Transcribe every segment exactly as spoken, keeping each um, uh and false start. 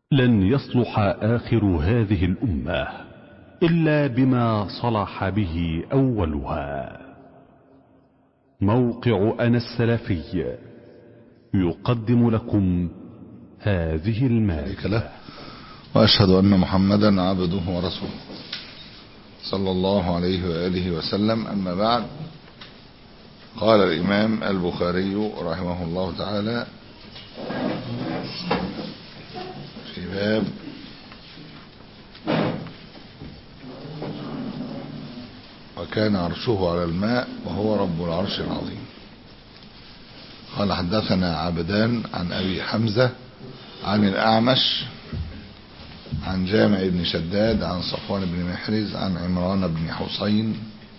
لن يصلح آخر هذه الأمة إلا بما صلح به أولها. موقع أنا السلفي يقدم لكم هذه المادة. وأشهد أن محمدا عبده ورسوله صلى الله عليه وآله وسلم. أما بعد، قال الإمام البخاري رحمه الله تعالى في باب وكان عرشه على الماء وهو رب العرش العظيم. قال حدثنا عبدان عن أبي حمزة عن الأعمش عن جامع بن شداد عن صفوان بن محرز عن عمران بن حسين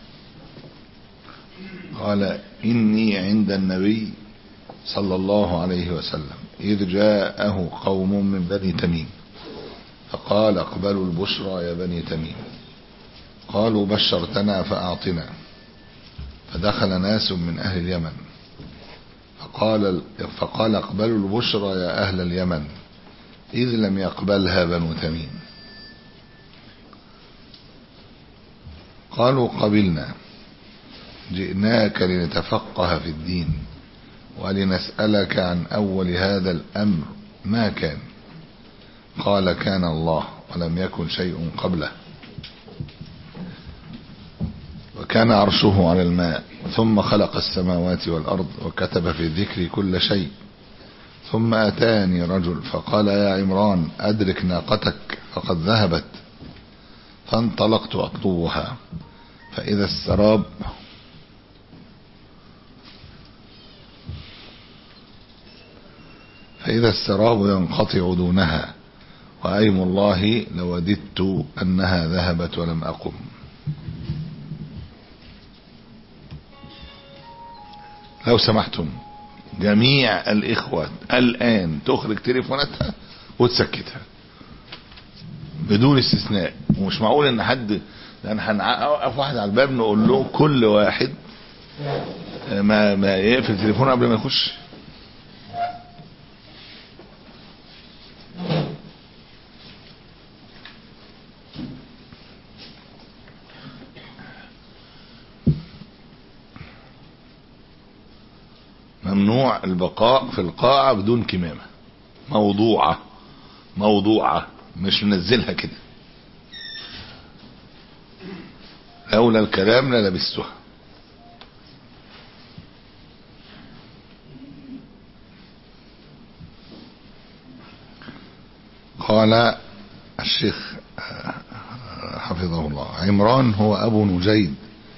قال: إني عند النبي صلى الله عليه وسلم إذ جاءه قوم من بني تميم فقال: اقبلوا البشرى يا بني تميم. قالوا: بشرتنا فأعطنا. فدخل ناس من أهل اليمن فقال, فقال اقبلوا البشرى يا أهل اليمن إذ لم يقبلها بنو تميم. قالوا: قبلنا، جئناك لنتفقه في الدين ولنسألك عن أول هذا الأمر ما كان. قال: كان الله ولم يكن شيء قبله، وكان عرشه على الماء، ثم خلق السماوات والأرض وكتب في الذكر كل شيء. ثم أتاني رجل فقال: يا عمران أدرك ناقتك فقد ذهبت. فانطلقت أطلبها فإذا السراب فإذا السراب ينقطع دونها، وأيم الله لوددت أنها ذهبت ولم أقم. لو سمحتم جميع الإخوة الآن تخرج تليفوناتها وتسكتها بدون استثناء. ومش معقول ان حد، لان هنوقف واحد على الباب نقول له كل واحد ما ما يقفل تليفونه قبل ما يخش. ممنوع البقاء في القاعة بدون كمامة موضوعة موضوعة مش منزلها كده، لولا الكلام للبستها. قال الشيخ حفظه الله: عمران هو أبو نجيد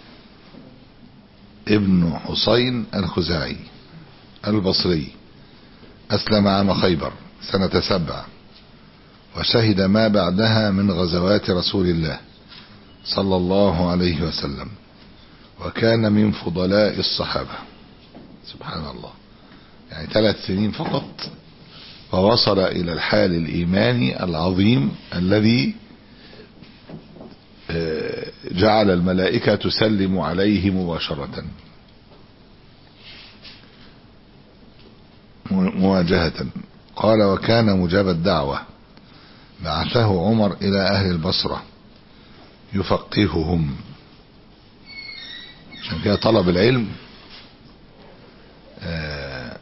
ابن حسين الخزاعي البصري، أسلم عام خيبر سنة سبع، وشهد ما بعدها من غزوات رسول الله صلى الله عليه وسلم، وكان من فضلاء الصحابة. سبحان الله، يعني ثلاث سنين فقط ووصل إلى الحال الإيماني العظيم الذي جعل الملائكة تسلم عليه مباشرة مواجهة. قال: وكان مجاب الدعوة، بعثه عمر إلى أهل البصرة يفقههم. عشان كده طلب العلم آه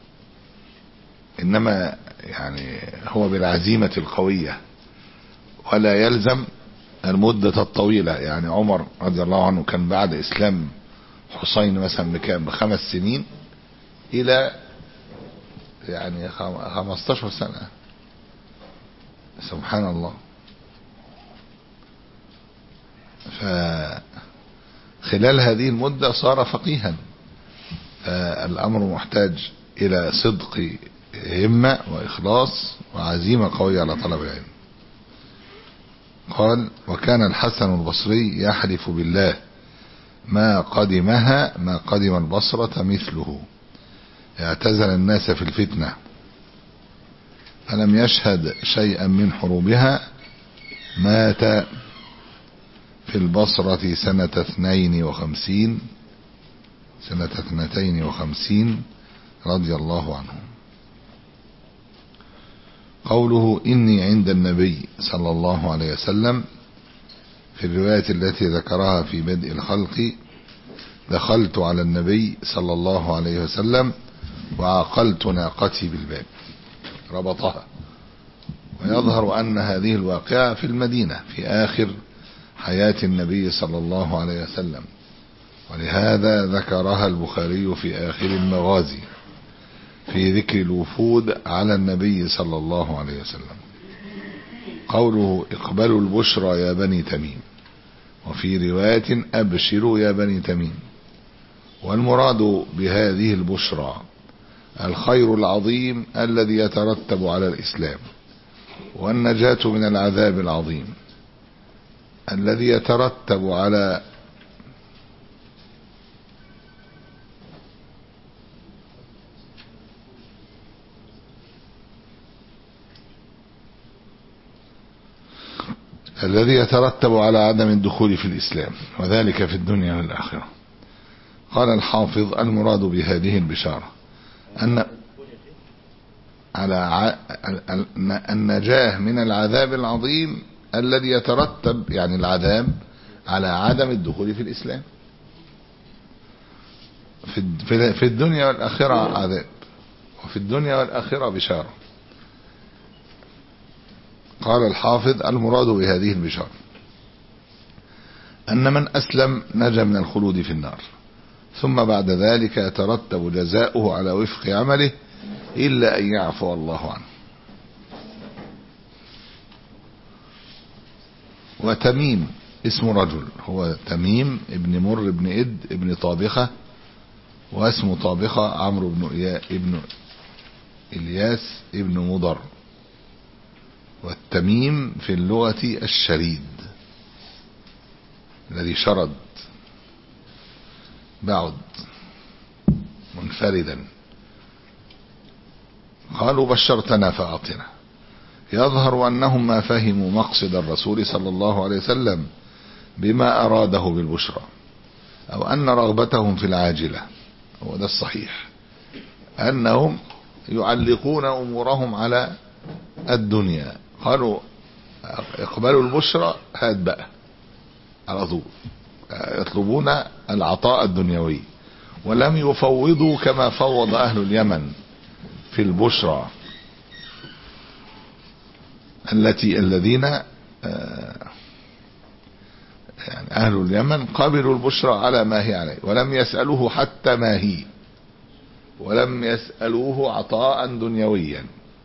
إنما يعني هو بالعزيمة القوية، ولا يلزم المدة الطويلة. يعني عمر رضي الله عنه كان بعد إسلام حسين مثلا بكام بخمس سنين إلى يعني خمستاشر سنة. سبحان الله. فخلال هذه المدة صار فقيها. فالأمر محتاج إلى صدق همة وإخلاص وعزيمة قوية على طلب العلم. قال: وكان الحسن البصري يحلف بالله ما قدمها ما قدم البصرة مثله، اعتزل الناس في الفتنة فلم يشهد شيئا من حروبها. مات في البصرة سنة اثنين وخمسين سنة اثنتين وخمسين رضي الله عنه. قوله إني عند النبي صلى الله عليه وسلم في الرواية التي ذكرها في بدء الخلق: دخلت على النبي صلى الله عليه وسلم وعقلت ناقتي بالباب، ربطها. ويظهر أن هذه الواقعة في المدينة في آخر حياة النبي صلى الله عليه وسلم، ولهذا ذكرها البخاري في آخر المغازي في ذكر الوفود على النبي صلى الله عليه وسلم. قوله اقبلوا البشرى يا بني تميم، وفي رواية أبشروا يا بني تميم. والمراد بهذه البشرى الخير العظيم الذي يترتب على الإسلام، والنجاة من العذاب العظيم الذي يترتب على الذي يترتب على عدم الدخول في الإسلام، وذلك في الدنيا والآخرة. قال الحافظ: المراد بهذه البشارة أن على النجاة من العذاب العظيم الذي يترتب، يعني العذاب، على عدم الدخول في الإسلام. في الدنيا والآخرة عذاب، وفي الدنيا والآخرة بشارة. قال الحافظ: المراد بهذه البشارة أن من أسلم نجا من الخلود في النار، ثم بعد ذلك يترتب جزاؤه على وفق عمله إلا أن يعفو الله عنه. وتميم اسم رجل، هو تميم ابن مر ابن إد ابن طابخة، واسم طابخة عمرو بن إيا ابن إلياس ابن مضر. والتميم في اللغة الشريد الذي شرد، بعد، منفردا. قالوا بشرتنا فأعطنا. يظهر أنهم ما فهموا مقصد الرسول صلى الله عليه وسلم بما أراده بالبشرى، أو أن رغبتهم في العاجلة، وده الصحيح، أنهم يعلقون أمورهم على الدنيا. قالوا اقبلوا البشرى، هات بقى على طول، يطلبون العطاء الدنيوي، ولم يفوضوا كما فوض أهل اليمن في البشرى التي الذين يعني أهل اليمن قبلوا البشرى على ما هي عليه، ولم يسألوه حتى ما هي، ولم يسألوه عطاء دنيويا،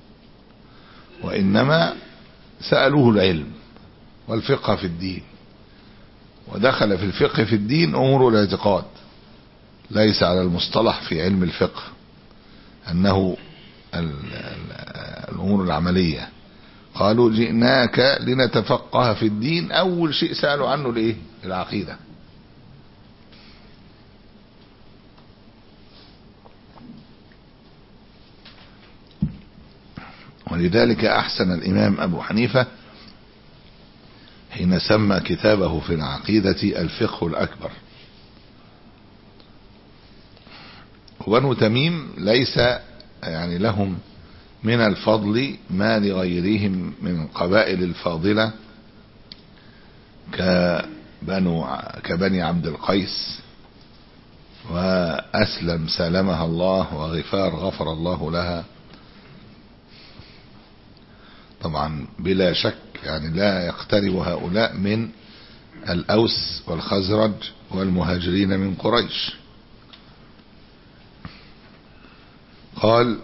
وإنما سألوه العلم والفقه في الدين. ودخل في الفقه في الدين أمور الاعتقاد، ليس على المصطلح في علم الفقه أنه الأمور العملية. قالوا جئناك لنتفقه في الدين، أول شيء سألوا عنه الإيه؟ العقيدة. ولذلك أحسن الإمام أبو حنيفة حين سمى كتابه في العقيدة الفقه الأكبر. وبنو تميم ليس يعني لهم من الفضل ما لغيرهم من قبائل الفاضلة كبنو كبني عبد القيس وأسلم سلمها الله، وغفار غفر الله لها. طبعا بلا شك يعني لا يقترب هؤلاء من الأوس والخزرج والمهاجرين من قريش. قال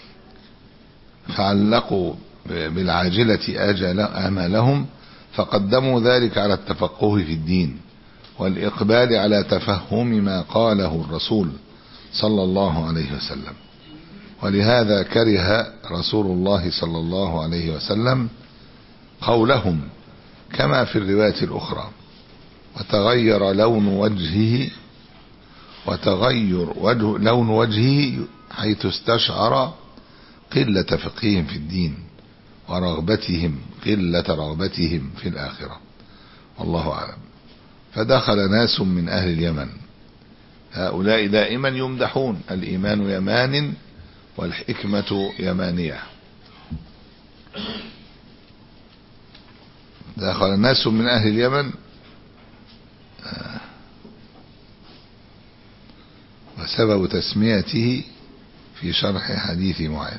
فعلقوا بالعاجلة أجل آمالهم، فقدموا ذلك على التفقه في الدين والإقبال على تفهم ما قاله الرسول صلى الله عليه وسلم. ولهذا كره رسول الله صلى الله عليه وسلم قولهم كما في الرواية الأخرى: وتغير لون وجهه وتغير وجه لون وجهه حيث استشعر قلة فقههم في الدين ورغبتهم قلة رغبتهم في الآخرة، والله أعلم. فدخل ناس من أهل اليمن، هؤلاء دائما يمدحون: الإيمان يمان والحكمة يمانية. دخل الناس من أهل اليمن وسبب تسميته في شرح حديث معاذ.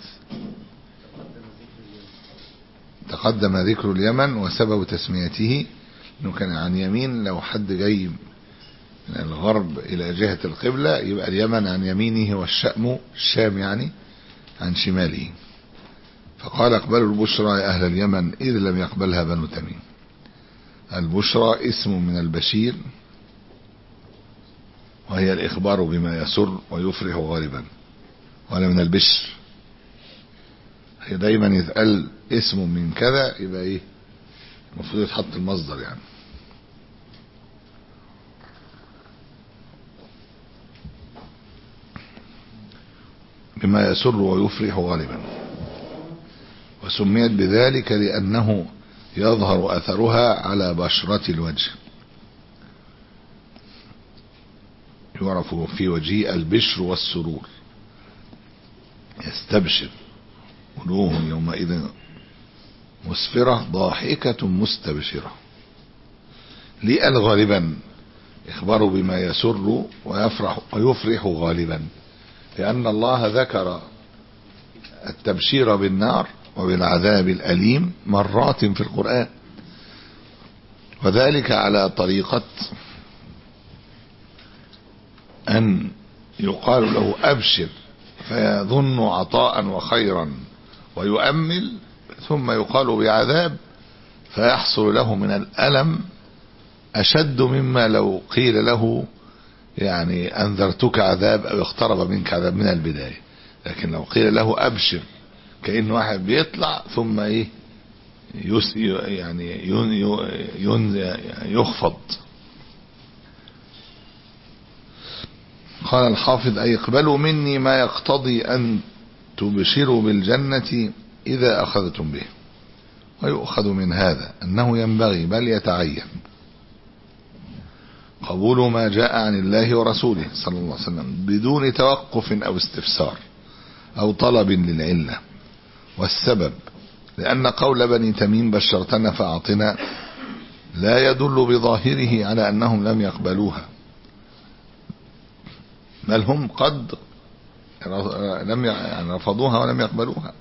تقدم ذكر اليمن وسبب تسميته انه كان عن يمين، لو حد جاي من الغرب الى جهة القبلة يبقى اليمن عن يمينه والشأم الشام يعني عن شماله. فقال اقبلوا البشرى يا اهل اليمن اذ لم يقبلها بنو تميم. البشرى اسم من البشير، وهي الاخبار بما يسر ويفرح غالبا، ولا من البشر. هي دايما يتقال اسم من كذا يبقى ايه المفروض يتحط المصدر يعني. بما يسر ويفرح غالبا. وسميت بذلك لأنه يظهر أثرها على بشرة الوجه، يعرف في وجهه البشر والسرور، يستبشر وجوه يومئذ مسفرة ضاحكة مستبشرة. لأن غالبا إخباره بما يسر ويفرح ويفرح غالبا، لأن الله ذكر التبشير بالنار وبالعذاب الأليم مرات في القرآن، وذلك على طريقة أن يقال له أبشر فيظن عطاء وخيرا ويؤمل، ثم يقال بعذاب فيحصل له من الألم أشد مما لو قيل له يعني أنذرتك عذاب أو اقترب منك عذاب من البداية. لكن لو قيل له أبشر كأن واحد بيطلع ثم إيه يس يعني ين ين يخفض. قال الحافظ أي اقبلوا مني ما يقتضي أن تبشروا بالجنة إذا أخذتم به. ويؤخذ من هذا أنه ينبغي بل يتعين قبول ما جاء عن الله ورسوله صلى الله عليه وسلم بدون توقف أو استفسار أو طلب للعلة والسبب، لأن قول بني تميم بشرتنا فأعطنا لا يدل بظاهره على أنهم لم يقبلوها، بل هم قد لم يعني رفضوها ولم يقبلوها.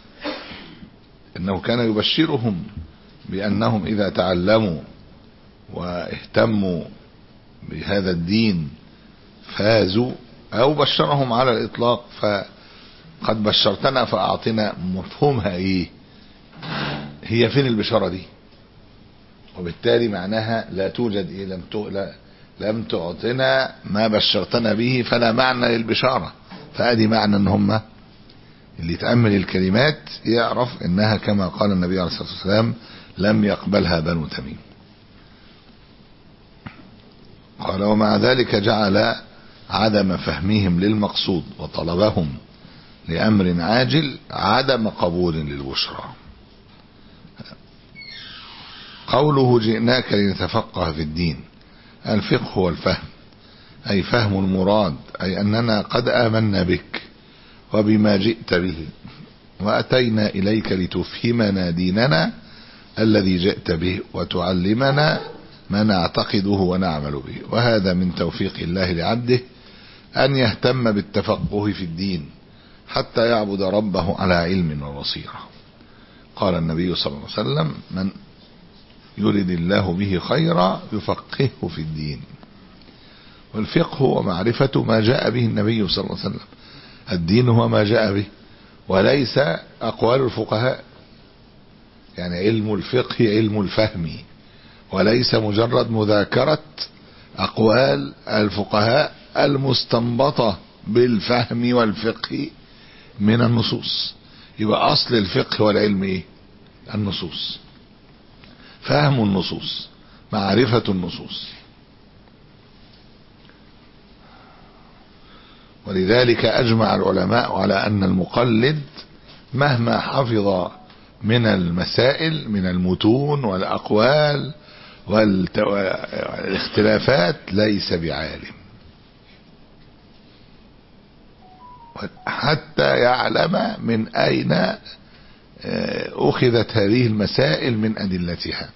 إنه كان يبشرهم بأنهم إذا تعلموا واهتموا بهذا الدين فازوا، أو بشرهم على الإطلاق فقد بشرتنا فأعطنا مفهومها إيه، هي فين البشارة دي؟ وبالتالي معناها لا توجد إيه، لم لا لم تعطنا ما بشرتنا به فلا معنى للبشارة. فأدي معنى ان هم اللي يتأمل الكلمات يعرف انها كما قال النبي عليه الصلاة والسلام لم يقبلها بنو تميم. قال ومع ذلك جعل عدم فهمهم للمقصود وطلبهم لأمر عاجل عدم قبول للبشرى. قوله جئناك لنتفقه في الدين، الفقه هو الفهم، أي فهم المراد، أي أننا قد آمنا بك وبما جئت به وأتينا إليك لتفهمنا ديننا الذي جئت به وتعلمنا ما نعتقده ونعمل به. وهذا من توفيق الله لعبده أن يهتم بالتفقه في الدين حتى يعبد ربه على علم وبصيرة. قال النبي صلى الله عليه وسلم من يرد الله به خيرا يفقهه في الدين. والفقه هو معرفة ما جاء به النبي صلى الله عليه وسلم، الدين هو ما جاء به وليس أقوال الفقهاء. يعني علم الفقه علم الفهم، وليس مجرد مذاكرة أقوال الفقهاء المستنبطة بالفهم والفقه من النصوص. يبقى أصل الفقه والعلم إيه؟ النصوص، فهم النصوص، معرفة النصوص. ولذلك أجمع العلماء على أن المقلد مهما حفظ من المسائل من المتون والأقوال والاختلافات ليس بعالم حتى يعلم من أين أخذت هذه المسائل من أدلتها.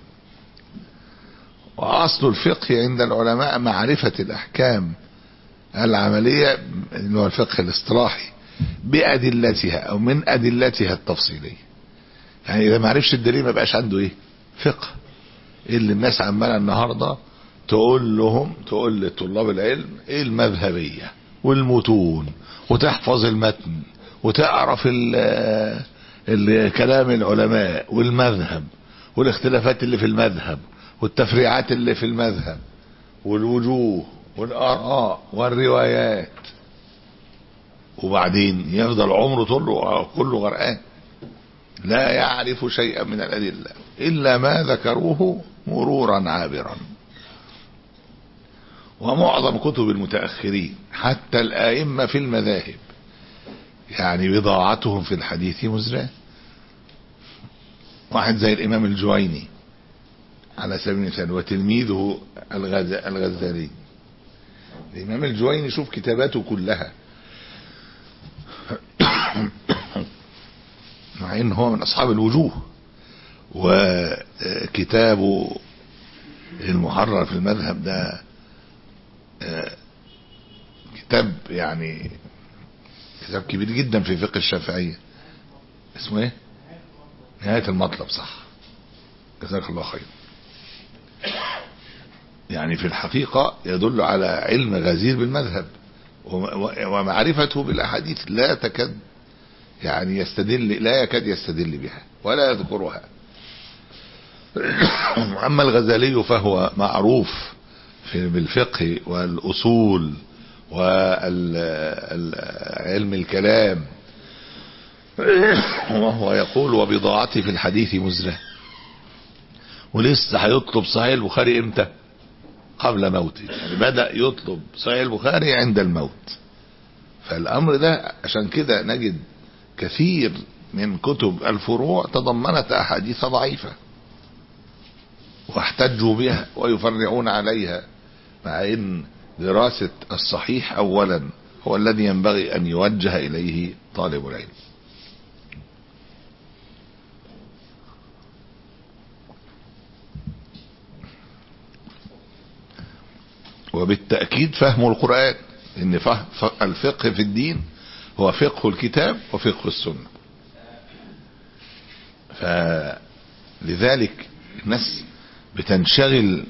وأصل الفقه عند العلماء معرفة الأحكام العملية اللي هو الفقه الاصطلاحي بأدلتها أو من أدلتها التفصيلية. يعني إذا ما عرفش الدليل ما بقاش عنده إيه فقه. اللي الناس عمالة النهاردة تقول لهم تقول لطلاب العلم إيه المذهبية والمتون وتحفظ المتن وتعرف كلام العلماء والمذهب والاختلافات اللي في المذهب والتفريعات اللي في المذهب والوجوه والآراء والروايات، وبعدين يفضل عمره كله كله غرقان لا يعرف شيئا من الأدلة إلا ما ذكروه مرورا عابرا. ومعظم كتب المتأخرين حتى الآئمة في المذاهب يعني بضاعتهم في الحديث مزراه. واحد زي الإمام الجويني على سبيل المثال وتلميذه الغزالي. الإمام الجويني شوف كتاباته كلها مع إن هو من أصحاب الوجوه، وكتابه المحرر في المذهب ده كتاب يعني كتاب كبير جدا في فقه الشافعية، اسمه ايه؟ نهاية المطلب. صح، جزاك الله خير. يعني في الحقيقة يدل على علم غزير بالمذهب ومعرفته بالأحاديث لا تكاد يعني يستدل لا يكاد يستدل بها ولا يذكرها. أما الغزالي فهو معروف في بالفقه والأصول وعلم الكلام، وهو يقول وبضاعتي في الحديث مزراه. ولسه هيطلب صحيح البخاري امتى؟ قبل موته. يعني بدأ يطلب صحيح البخاري عند الموت. فالأمر ده عشان كده نجد كثير من كتب الفروع تضمنت أحاديث ضعيفة واحتجوا بها ويفرعون عليها، مع ان دراسة الصحيح اولا هو الذي ينبغي ان يوجه اليه طالب العلم. وبالتأكيد فهم القرآن، ان فهم الفقه في الدين هو فقه الكتاب وفقه السنة. فلذلك الناس بتنشغل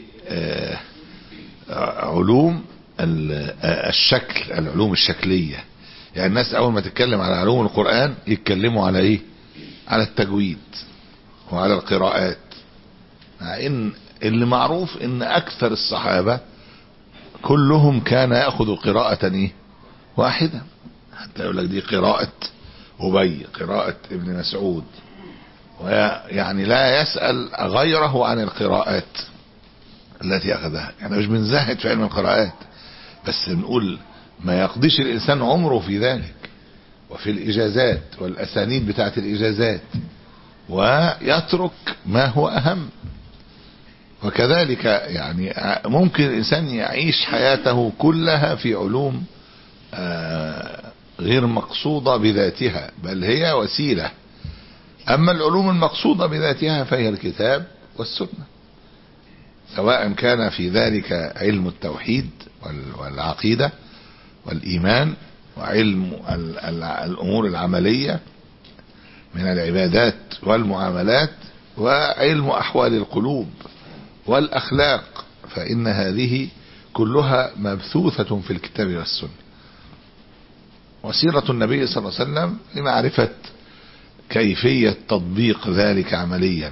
بعلوم الشكل، العلوم الشكلية. يعني الناس اول ما تتكلم على علوم القرآن يتكلموا على ايه؟ على التجويد وعلى القراءات، مع ان اللي معروف ان اكثر الصحابة كلهم كان يأخذ قراءة ايه؟ واحدة. حتى يقول لك دي قراءة أبي، قراءة ابن مسعود، ويعني لا يسأل غيره عن القراءات التي أخذها. يعني مش بنزهد في علم القراءات، بس نقول ما يقضيش الإنسان عمره في ذلك وفي الإجازات والأسانيد بتاعت الإجازات، ويترك ما هو أهم. وكذلك يعني ممكن الإنسان يعيش حياته كلها في علوم غير مقصودة بذاتها، بل هي وسيلة. أما العلوم المقصودة بذاتها فهي الكتاب والسنة، سواء كان في ذلك علم التوحيد والعقيدة والإيمان وعلم الأمور العملية من العبادات والمعاملات وعلم أحوال القلوب والأخلاق، فإن هذه كلها مبثوثة في الكتاب والسنة. وسيرة النبي صلى الله عليه وسلم لمعرفة كيفية تطبيق ذلك عمليا.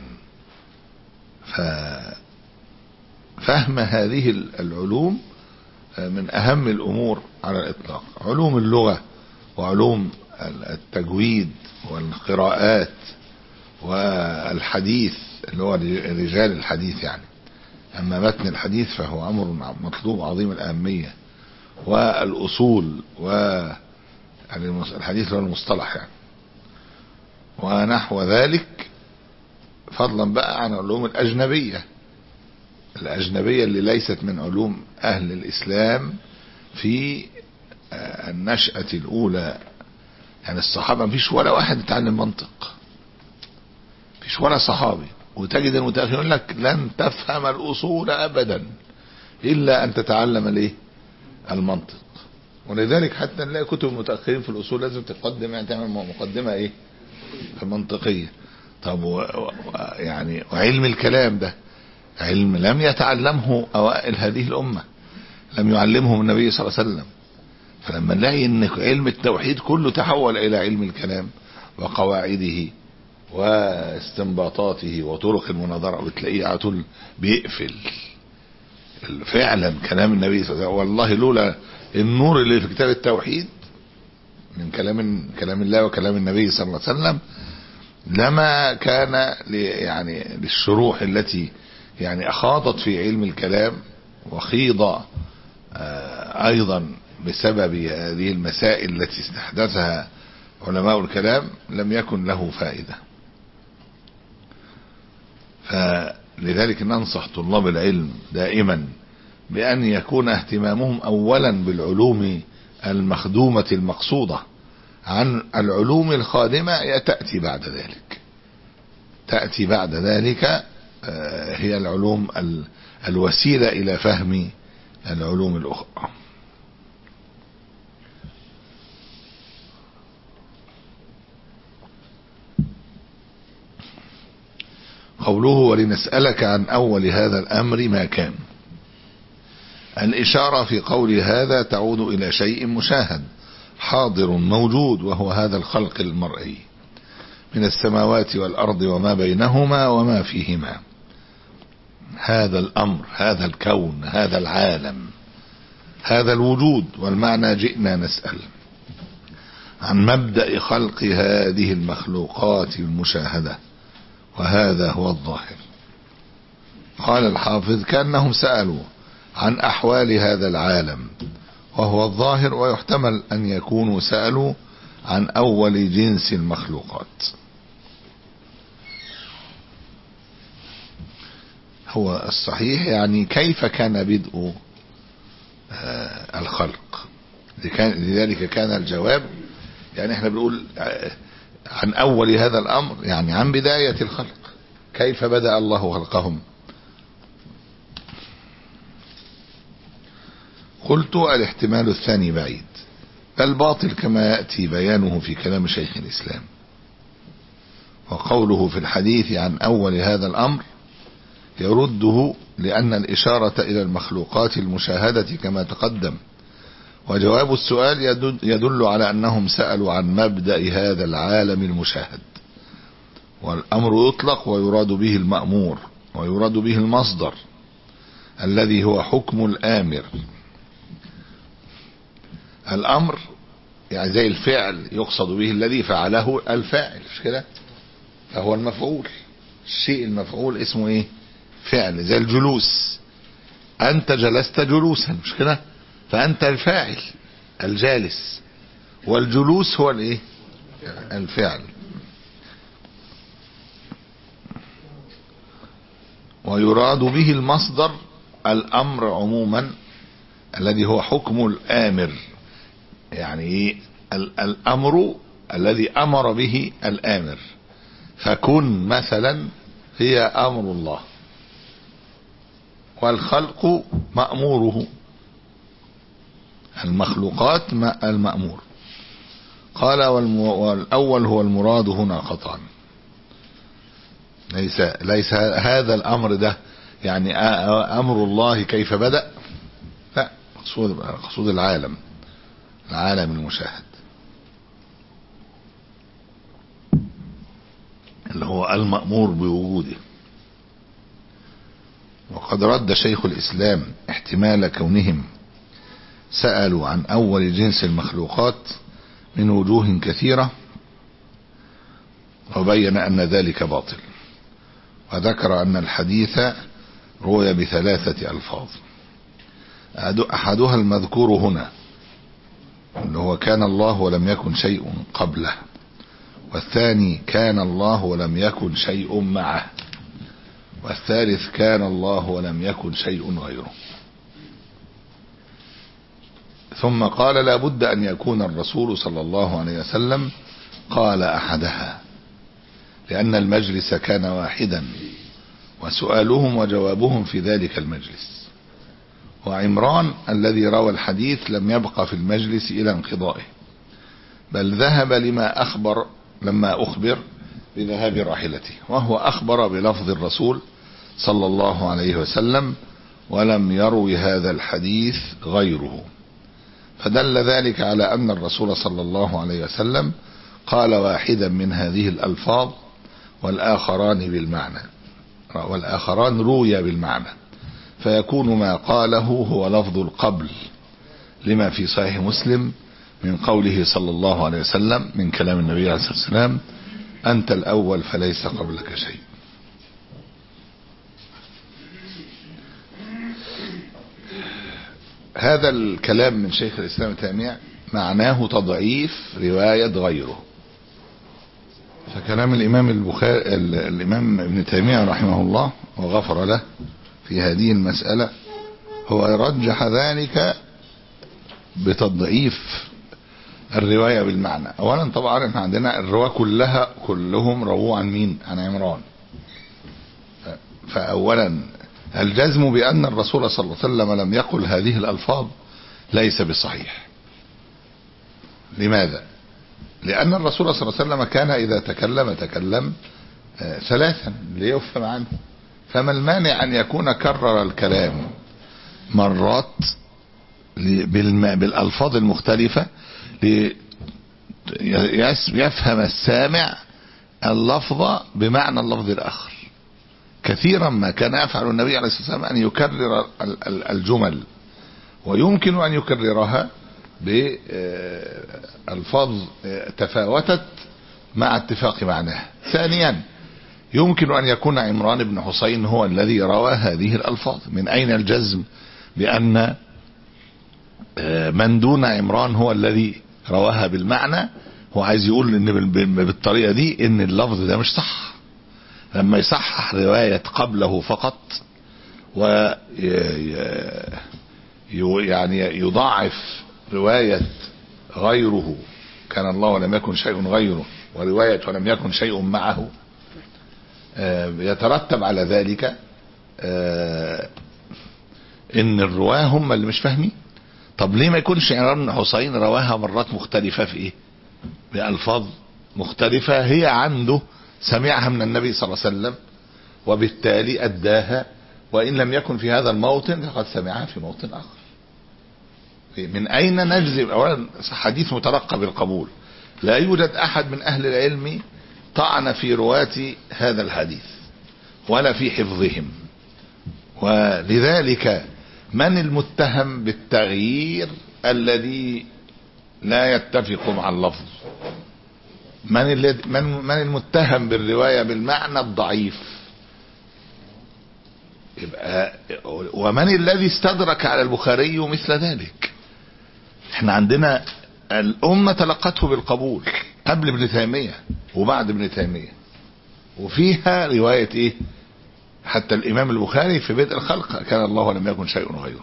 ففهم هذه العلوم من أهم الأمور على الإطلاق. علوم اللغة وعلوم التجويد والقراءات والحديث اللي هو رجال الحديث يعني. أما متن الحديث فهو أمر مطلوب عظيم الأهمية، والأصول والحديث هو المصطلح يعني ونحو ذلك، فضلا بقى عن علوم الأجنبية الأجنبية اللي ليست من علوم أهل الإسلام في النشأة الأولى. يعني الصحابة مفيش ولا واحد اتعلم منطق فيش ولا صحابي. وتجد المتأخرين يقول لك لن تفهم الأصول أبدا إلا أن تتعلم الايه المنطق. ولذلك حتى نلاقي كتب المتأخرين في الأصول لازم تقدم يعني تعمل مقدمة ايه منطقية. طب و يعني وعلم الكلام ده علم لم يتعلمه أوائل هذه الأمة، لم يعلمهم النبي صلى الله عليه وسلم. فلما نلاقي ان علم التوحيد كله تحول الى علم الكلام وقواعده واستنباطاته وطرق المناظرة، وتلاقيه على طول بيقفل فعلا كلام النبي صلى الله عليه وسلم. والله لولا النور اللي في كتاب التوحيد من كلام كلام الله وكلام النبي صلى الله عليه وسلم لما كان يعني للشروح التي يعني أخاضت في علم الكلام وخيض أيضا بسبب هذه المسائل التي استحدثها علماء الكلام لم يكن له فائدة. فلذلك ننصح طلاب العلم دائما بأن يكون اهتمامهم أولا بالعلوم المخدومة المقصودة عن العلوم الخادمة تأتي بعد ذلك تأتي بعد ذلك هي العلوم الوسيلة إلى فهم العلوم الأخرى. قوله ولنسألك عن أول هذا الأمر ما كان. الإشارة في قول هذا تعود إلى شيء مشاهد حاضر موجود، وهو هذا الخلق المرئي من السماوات والأرض وما بينهما وما فيهما. هذا الأمر، هذا الكون، هذا العالم، هذا الوجود. والمعنى جئنا نسأل عن مبدأ خلق هذه المخلوقات المشاهدة، وهذا هو الظاهر. قال الحافظ كأنهم سألوا عن أحوال هذا العالم وهو الظاهر، ويحتمل أن يكونوا سألوا عن أول جنس المخلوقات. هو الصحيح يعني كيف كان بدء الخلق. لذلك كان الجواب يعني احنا بنقول عن أول هذا الأمر يعني عن بداية الخلق، كيف بدأ الله خلقهم. قلت الاحتمال الثاني بعيد، بل باطل كما يأتي بيانه في كلام شيخ الإسلام. وقوله في الحديث عن أول هذا الأمر يرده لأن الإشارة إلى المخلوقات المشاهدة كما تقدم، وجواب السؤال يدل على أنهم سألوا عن مبدأ هذا العالم المشاهد. والأمر يطلق ويراد به المأمور، ويراد به المصدر الذي هو حكم الآمر. الأمر يعني زي الفعل يقصد به الذي فعله الفاعل، مش كده؟ فهو المفعول. الشيء المفعول اسمه ايه؟ فعل. زي الجلوس، أنت جلست جلوسا، مش كده؟ فأنت الفاعل الجالس، والجلوس هو الايه؟ الفعل. ويراد به المصدر الأمر عموما الذي هو حكم الآمر، يعني ايه؟ الأمر الذي أمر به الآمر. فكن مثلا هي أمر الله، والخلق مأموره، المخلوقات المأمور. قال والأول هو المراد هنا قطعا، ليس ليس هذا الأمر ده يعني أمر الله كيف بدأ، لا، مقصود مقصود العالم العالم المشاهد اللي هو المأمور بوجوده. وقد رد شيخ الإسلام احتمال كونهم سألوا عن أول جنس المخلوقات من وجوه كثيرة، وبين أن ذلك باطل. وذكر أن الحديث روي بثلاثة ألفاظ، أحدها المذكور هنا اللي هو كان الله ولم يكن شيء قبله، والثاني كان الله ولم يكن شيء معه، والثالث كان الله ولم يكن شيء غيره. ثم قال لا بد أن يكون الرسول صلى الله عليه وسلم قال أحدها، لأن المجلس كان واحدا وسؤالهم وجوابهم في ذلك المجلس. وعمران الذي روى الحديث لم يبقى في المجلس إلى انقضائه، بل ذهب لما أخبر لما أخبر بذهاب راحلته، وهو أخبر بلفظ الرسول صلى الله عليه وسلم، ولم يروي هذا الحديث غيره، فدل ذلك على أن الرسول صلى الله عليه وسلم قال واحدا من هذه الألفاظ والآخران بالمعنى والآخران روي بالمعنى، فيكون ما قاله هو لفظ القبل لما في صحيح مسلم من قوله صلى الله عليه وسلم من كلام النبي عليه الصلاة والسلام: أنت الأول فليس قبلك شيء. هذا الكلام من شيخ الإسلام ابن تيمية معناه تضعيف رواية غيره. فكلام الإمام البخاري الإمام ابن تيمية رحمه الله وغفر له في هذه المسألة هو رجح ذلك بتضعيف الرواية بالمعنى. أولا طبعا احنا عندنا الرواة كلها كلهم رووا عن مين؟ عن عمران. فأولا الجزم بأن الرسول صلى الله عليه وسلم لم يقل هذه الألفاظ ليس بصحيح. لماذا؟ لأن الرسول صلى الله عليه وسلم كان إذا تكلم تكلم ثلاثا ليفهم عنه، فما المانع أن يكون كرر الكلام مرات بالألفاظ المختلفة ليفهم السامع اللفظ بمعنى اللفظ الآخر. كثيرا ما كان يفعل النبي عليه الصلاة والسلام أن يكرر الجمل، ويمكن أن يكررها بألفاظ تفاوتت مع اتفاق معناها. ثانيا يمكن أن يكون عمران بن حسين هو الذي روى هذه الألفاظ. من أين الجزم بأن من دون عمران هو الذي رواها بالمعنى؟ هو عايز يقول ان بالطريقة دي ان اللفظ ده مش صح. لما يصحح رواية قبله فقط و يعني يضاعف رواية غيره كان الله ولم يكن شيء غيره، ورواية ولم يكن شيء معه، يترتب على ذلك ان الرواه هم اللي مش فاهمين. طب ليه ما يكونش عمران بن حسين رواها مرات مختلفة في ايه؟ بألفاظ مختلفة هي عنده سمعها من النبي صلى الله عليه وسلم وبالتالي أداها، وإن لم يكن في هذا الموطن فقد سمعها في موطن آخر. من أين نجزم؟ أولا حديث متلقى بالقبول، لا يوجد أحد من أهل العلم طعن في رواة هذا الحديث ولا في حفظهم، ولذلك من المتهم بالتغيير الذي لا يتفق مع اللفظ؟ من الذي من من المتهم بالرواية بالمعنى الضعيف؟ يبقى ومن الذي استدرك على البخاري مثل ذلك؟ احنا عندنا الأمة تلقته بالقبول قبل ابن تيمية وبعد ابن تيمية، وفيها رواية ايه؟ حتى الإمام البخاري في بدء الخلق كان الله ولم يكن شيء غيره.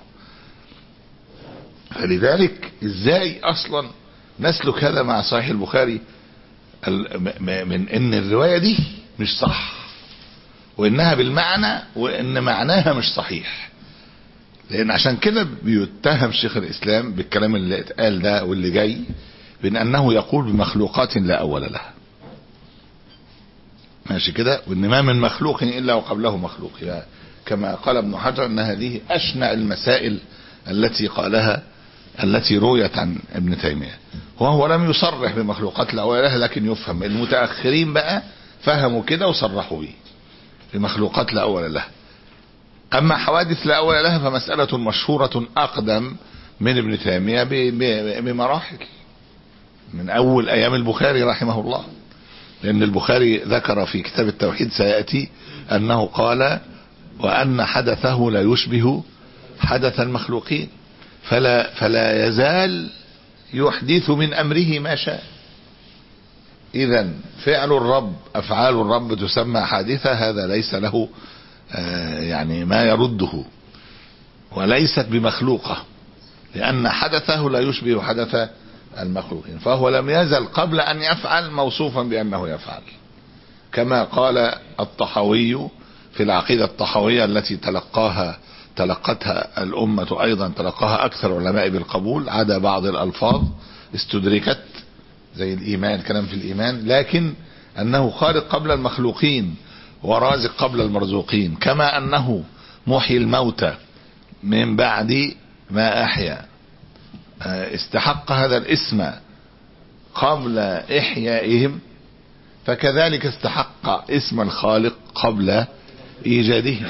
فلذلك ازاي اصلا نسلك هذا مع صحيح البخاري من ان الرواية دي مش صح وانها بالمعنى وان معناها مش صحيح؟ لان عشان كده بيتهم شيخ الاسلام بالكلام اللي اتقال ده واللي جاي، بان انه يقول بمخلوقات لا اول لها. ماشي كده؟ وان ما من مخلوق الا وقبله مخلوق، يعني كما قال ابن حجر ان هذه اشنع المسائل التي قالها التي رويت عن ابن تيمية، وهو لم يصرح بمخلوقات لا اول لها، لكن يفهم. المتأخرين بقى فهموا كده وصرحوا به بمخلوقات لا اول لها. اما حوادث لا اول لها فمسألة مشهورة اقدم من ابن تيمية بمراحل، من اول ايام البخاري رحمه الله. لان البخاري ذكر في كتاب التوحيد سيأتي انه قال وان حدثه لا يشبه حدث المخلوقين، فلا, فلا يزال يحدث من امره ما شاء. اذا فعل الرب افعال الرب تسمى حادثة، هذا ليس له آه يعني ما يرده، وليست بمخلوقة، لان حدثه لا يشبه حدث المخلوقين، فهو لم يزل قبل ان يفعل موصوفا بانه يفعل. كما قال الطحاوي في العقيدة الطحاوية التي تلقاها تلقتها الأمة أيضا، تلقاها أكثر علماء بالقبول عدا بعض الألفاظ استدركت زي الإيمان، كلام في الإيمان، لكن أنه خالق قبل المخلوقين ورازق قبل المرزوقين، كما أنه محيي الموتى من بعد ما أحيا استحق هذا الاسم قبل إحيائهم، فكذلك استحق اسم الخالق قبل إيجادهم.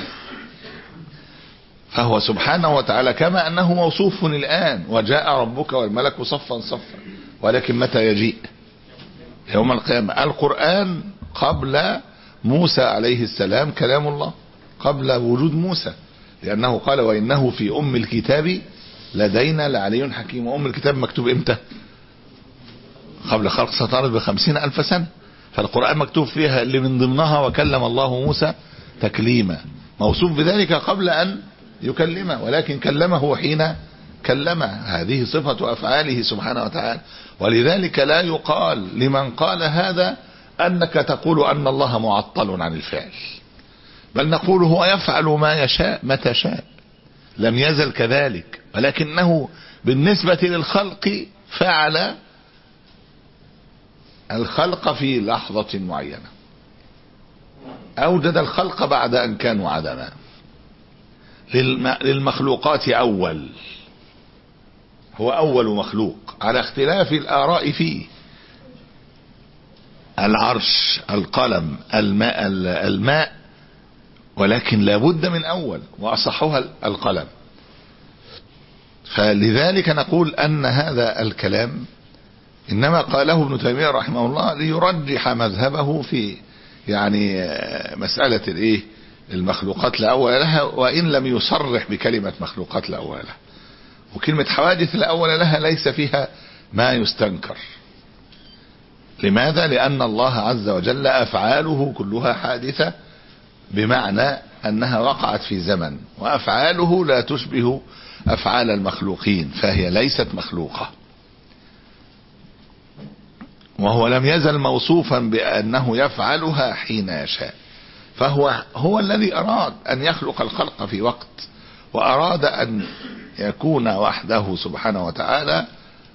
فهو سبحانه وتعالى كما أنه موصوف الآن وجاء ربك والملك صفا صفا، ولكن متى يجيء؟ يوم القيامة. القرآن قبل موسى عليه السلام كلام الله، قبل وجود موسى، لأنه قال وإنه في أم الكتاب لدينا لعلي حكيم. وأم الكتاب مكتوب إمتى؟ قبل خلق السماوات بخمسين ألف سنة. فالقرآن مكتوب فيها اللي من ضمنها وكلم الله موسى تكليما، موصوف بذلك قبل أن يكلمه، ولكن كلمه حين كلمه. هذه صفة أفعاله سبحانه وتعالى. ولذلك لا يقال لمن قال هذا أنك تقول أن الله معطل عن الفعل، بل نقول هو يفعل ما يشاء متى شاء، لم يزل كذلك، ولكنه بالنسبة للخلق فعل الخلق في لحظة معينة، أوجد الخلق بعد أن كانوا عدما. للمخلوقات أول، هو أول مخلوق على اختلاف الآراء فيه، العرش، القلم، الماء, الماء ولكن لابد من أول، وأصحها القلم. فلذلك نقول أن هذا الكلام إنما قاله ابن تيمية رحمه الله ليرجح مذهبه في يعني مسألة الايه المخلوقات لا أول لها، وإن لم يصرح بكلمة مخلوقات لا أول لها. وكلمة حوادث لا أول لها ليس فيها ما يستنكر. لماذا؟ لأن الله عز وجل أفعاله كلها حادثة، بمعنى أنها وقعت في زمن، وأفعاله لا تشبه أفعال المخلوقين، فهي ليست مخلوقة. وهو لم يزل موصوفا بأنه يفعلها حين يشاء، فهو هو الذي أراد أن يخلق الخلق في وقت، وأراد أن يكون وحده سبحانه وتعالى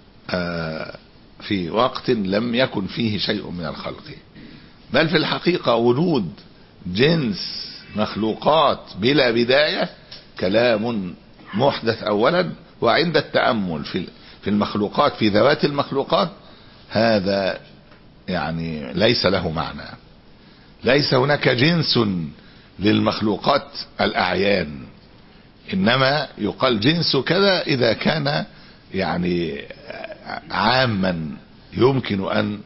في وقت لم يكن فيه شيء من الخلق. بل في الحقيقة وجود جنس مخلوقات بلا بداية كلام محدث أولا، وعند التأمل في المخلوقات في ذوات المخلوقات هذا يعني ليس له معنى. ليس هناك جنس للمخلوقات الأعيان، إنما يقال جنس كذا إذا كان يعني عاما يمكن أن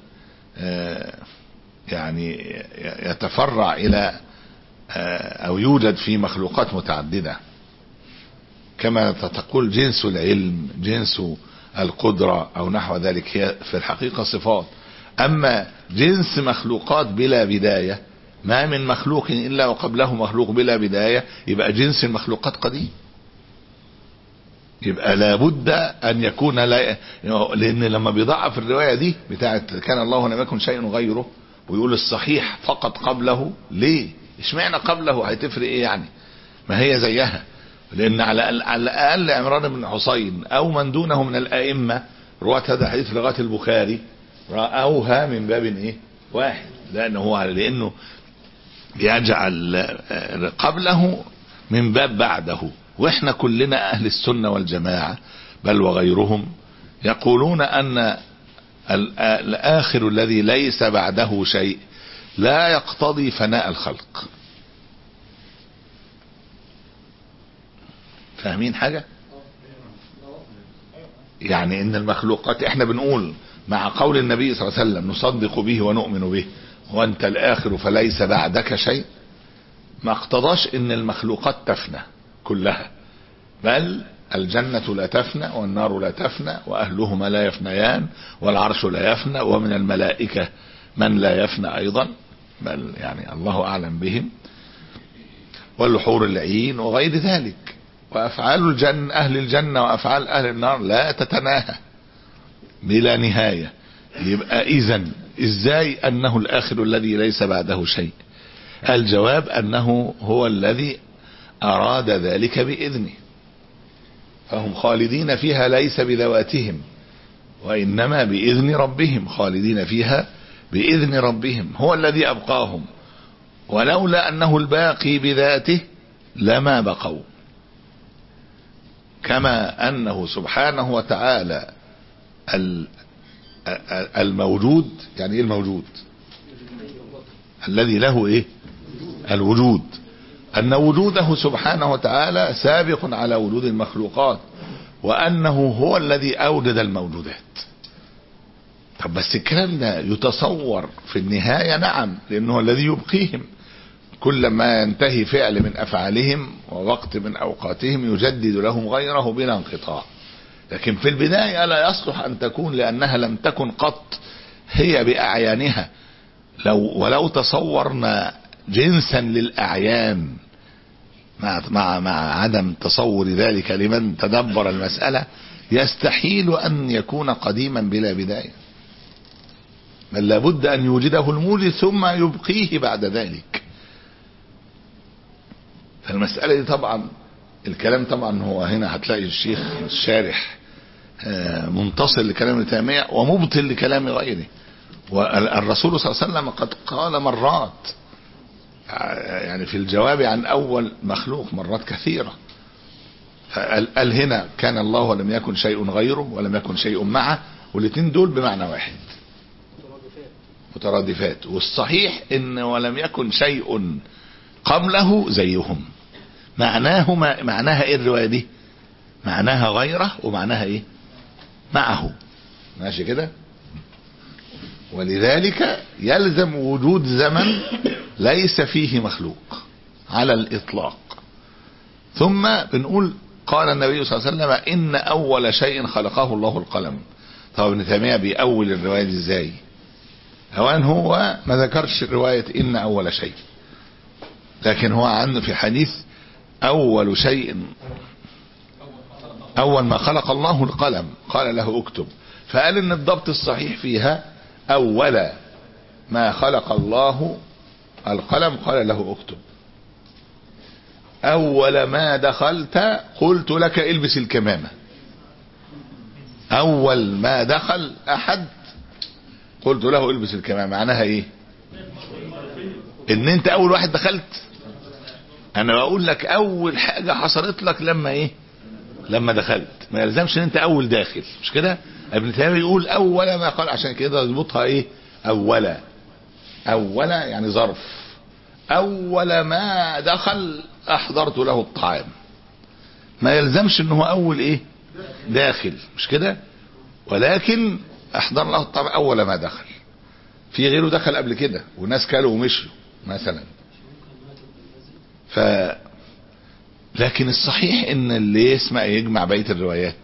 يعني يتفرع إلى أو يوجد في مخلوقات متعددة، كما تقول جنس العلم، جنس القدرة أو نحو ذلك، هي في الحقيقة صفات. أما جنس مخلوقات بلا بداية، ما من مخلوق إلا وقبله مخلوق بلا بداية، يبقى جنس المخلوقات قديم، يبقى لابد أن يكون لا، لأن لما بيضعف الرواية دي بتاعت كان الله ولم يكن شيء غيره، ويقول الصحيح فقط قبله، ليه؟ اشمعنى قبله؟ هتفرق ايه يعني؟ ما هي زيها. لأن على الأقل عمران بن حسين أو من دونه من الأئمة رواة هذا الحديث في لغة البخاري رأوها من باب ايه واحد، لأنه هو لأنه يجعل قبله من باب بعده. واحنا كلنا أهل السنة والجماعة بل وغيرهم يقولون أن الآخر الذي ليس بعده شيء لا يقتضي فناء الخلق. فاهمين حاجة؟ يعني ان المخلوقات احنا بنقول مع قول النبي صلى الله عليه وسلم نصدق به ونؤمن به وانت الاخر فليس بعدك شيء، ما اقتضاش ان المخلوقات تفنى كلها، بل الجنة لا تفنى والنار لا تفنى واهلهما لا يفنيان والعرش لا يفنى ومن الملائكة من لا يفنى ايضا، بل يعني الله اعلم بهم، والحور العين وغير ذلك. وافعال الجنة اهل الجنة وافعال اهل النار لا تتناهى بلا نهاية. يبقى إذن ازاي انه الاخر الذي ليس بعده شيء؟ الجواب انه هو الذي اراد ذلك باذنه، فهم خالدين فيها ليس بذواتهم وانما باذن ربهم، خالدين فيها باذن ربهم، هو الذي ابقاهم، ولولا انه الباقي بذاته لما بقوا. كما انه سبحانه وتعالى الموجود، يعني ايه الموجود؟ الذي له ايه؟ الوجود، ان وجوده سبحانه وتعالى سابق على وجود المخلوقات، وانه هو الذي اوجد الموجودات. طب بس الكلام ده يتصور في النهاية؟ نعم، لانه الذي يبقيهم، كل ما ينتهي فعل من افعالهم ووقت من اوقاتهم يجدد لهم غيره بلا انقطاع. لكن في البداية لا يصلح ان تكون، لانها لم تكن قط هي باعيانها. لو ولو تصورنا جنسا للاعيان مع, مع, مع عدم تصور ذلك لمن تدبر المسألة، يستحيل ان يكون قديما بلا بداية، بل لابد ان يوجده الموجد ثم يبقيه بعد ذلك. فالمسألة دي طبعا الكلام طبعا هو هنا هتلاقي الشيخ الشارح منتصر لكلام ابن تيمية ومبطل لكلام غيره. والرسول صلى الله عليه وسلم قد قال مرات، يعني في الجواب عن اول مخلوق مرات كثيرة، قال هنا كان الله ولم يكن شيء غيره ولم يكن شيء معه، والاثنين دول بمعنى واحد مترادفات. والصحيح ان ولم يكن شيء قبله زيهم، معناه ما معناها ايه الرواية دي؟ معناها غيره ومعناها ايه؟ معه، ماشي كده. ولذلك يلزم وجود زمن ليس فيه مخلوق على الاطلاق. ثم بنقول قال النبي صلى الله عليه وسلم ان اول شيء خلقه الله القلم. طب ابن تيمية بيأول الرواية دي ازاي؟ اوان هو ما ذكرش رواية ان اول شيء، لكن هو عنده في حديث اول شيء اول ما خلق الله القلم قال له اكتب، فقال ان الضبط الصحيح فيها اول ما خلق الله القلم قال له اكتب. اول ما دخلت قلت لك البس الكمامة. اول ما دخل احد قلت له البس الكمامة، معناها ايه؟ ان انت اول واحد دخلت. انا بقول لك اول حاجة حصلت لك لما ايه؟ لما دخلت، ما يلزمش ان انت اول داخل، مش كده؟ ابن تيمية يقول اول ما قال، عشان كده يضبطها ايه؟ اولا اولا يعني ظرف. اول ما دخل احضرت له الطعام، ما يلزمش ان هو اول ايه؟ داخل، مش كده؟ ولكن احضر له الطعام اول ما دخل. في غيره دخل قبل كده وناس كلوا ومشوا مثلا. ف لكن الصحيح ان اللي يسمع يجمع بقية الروايات،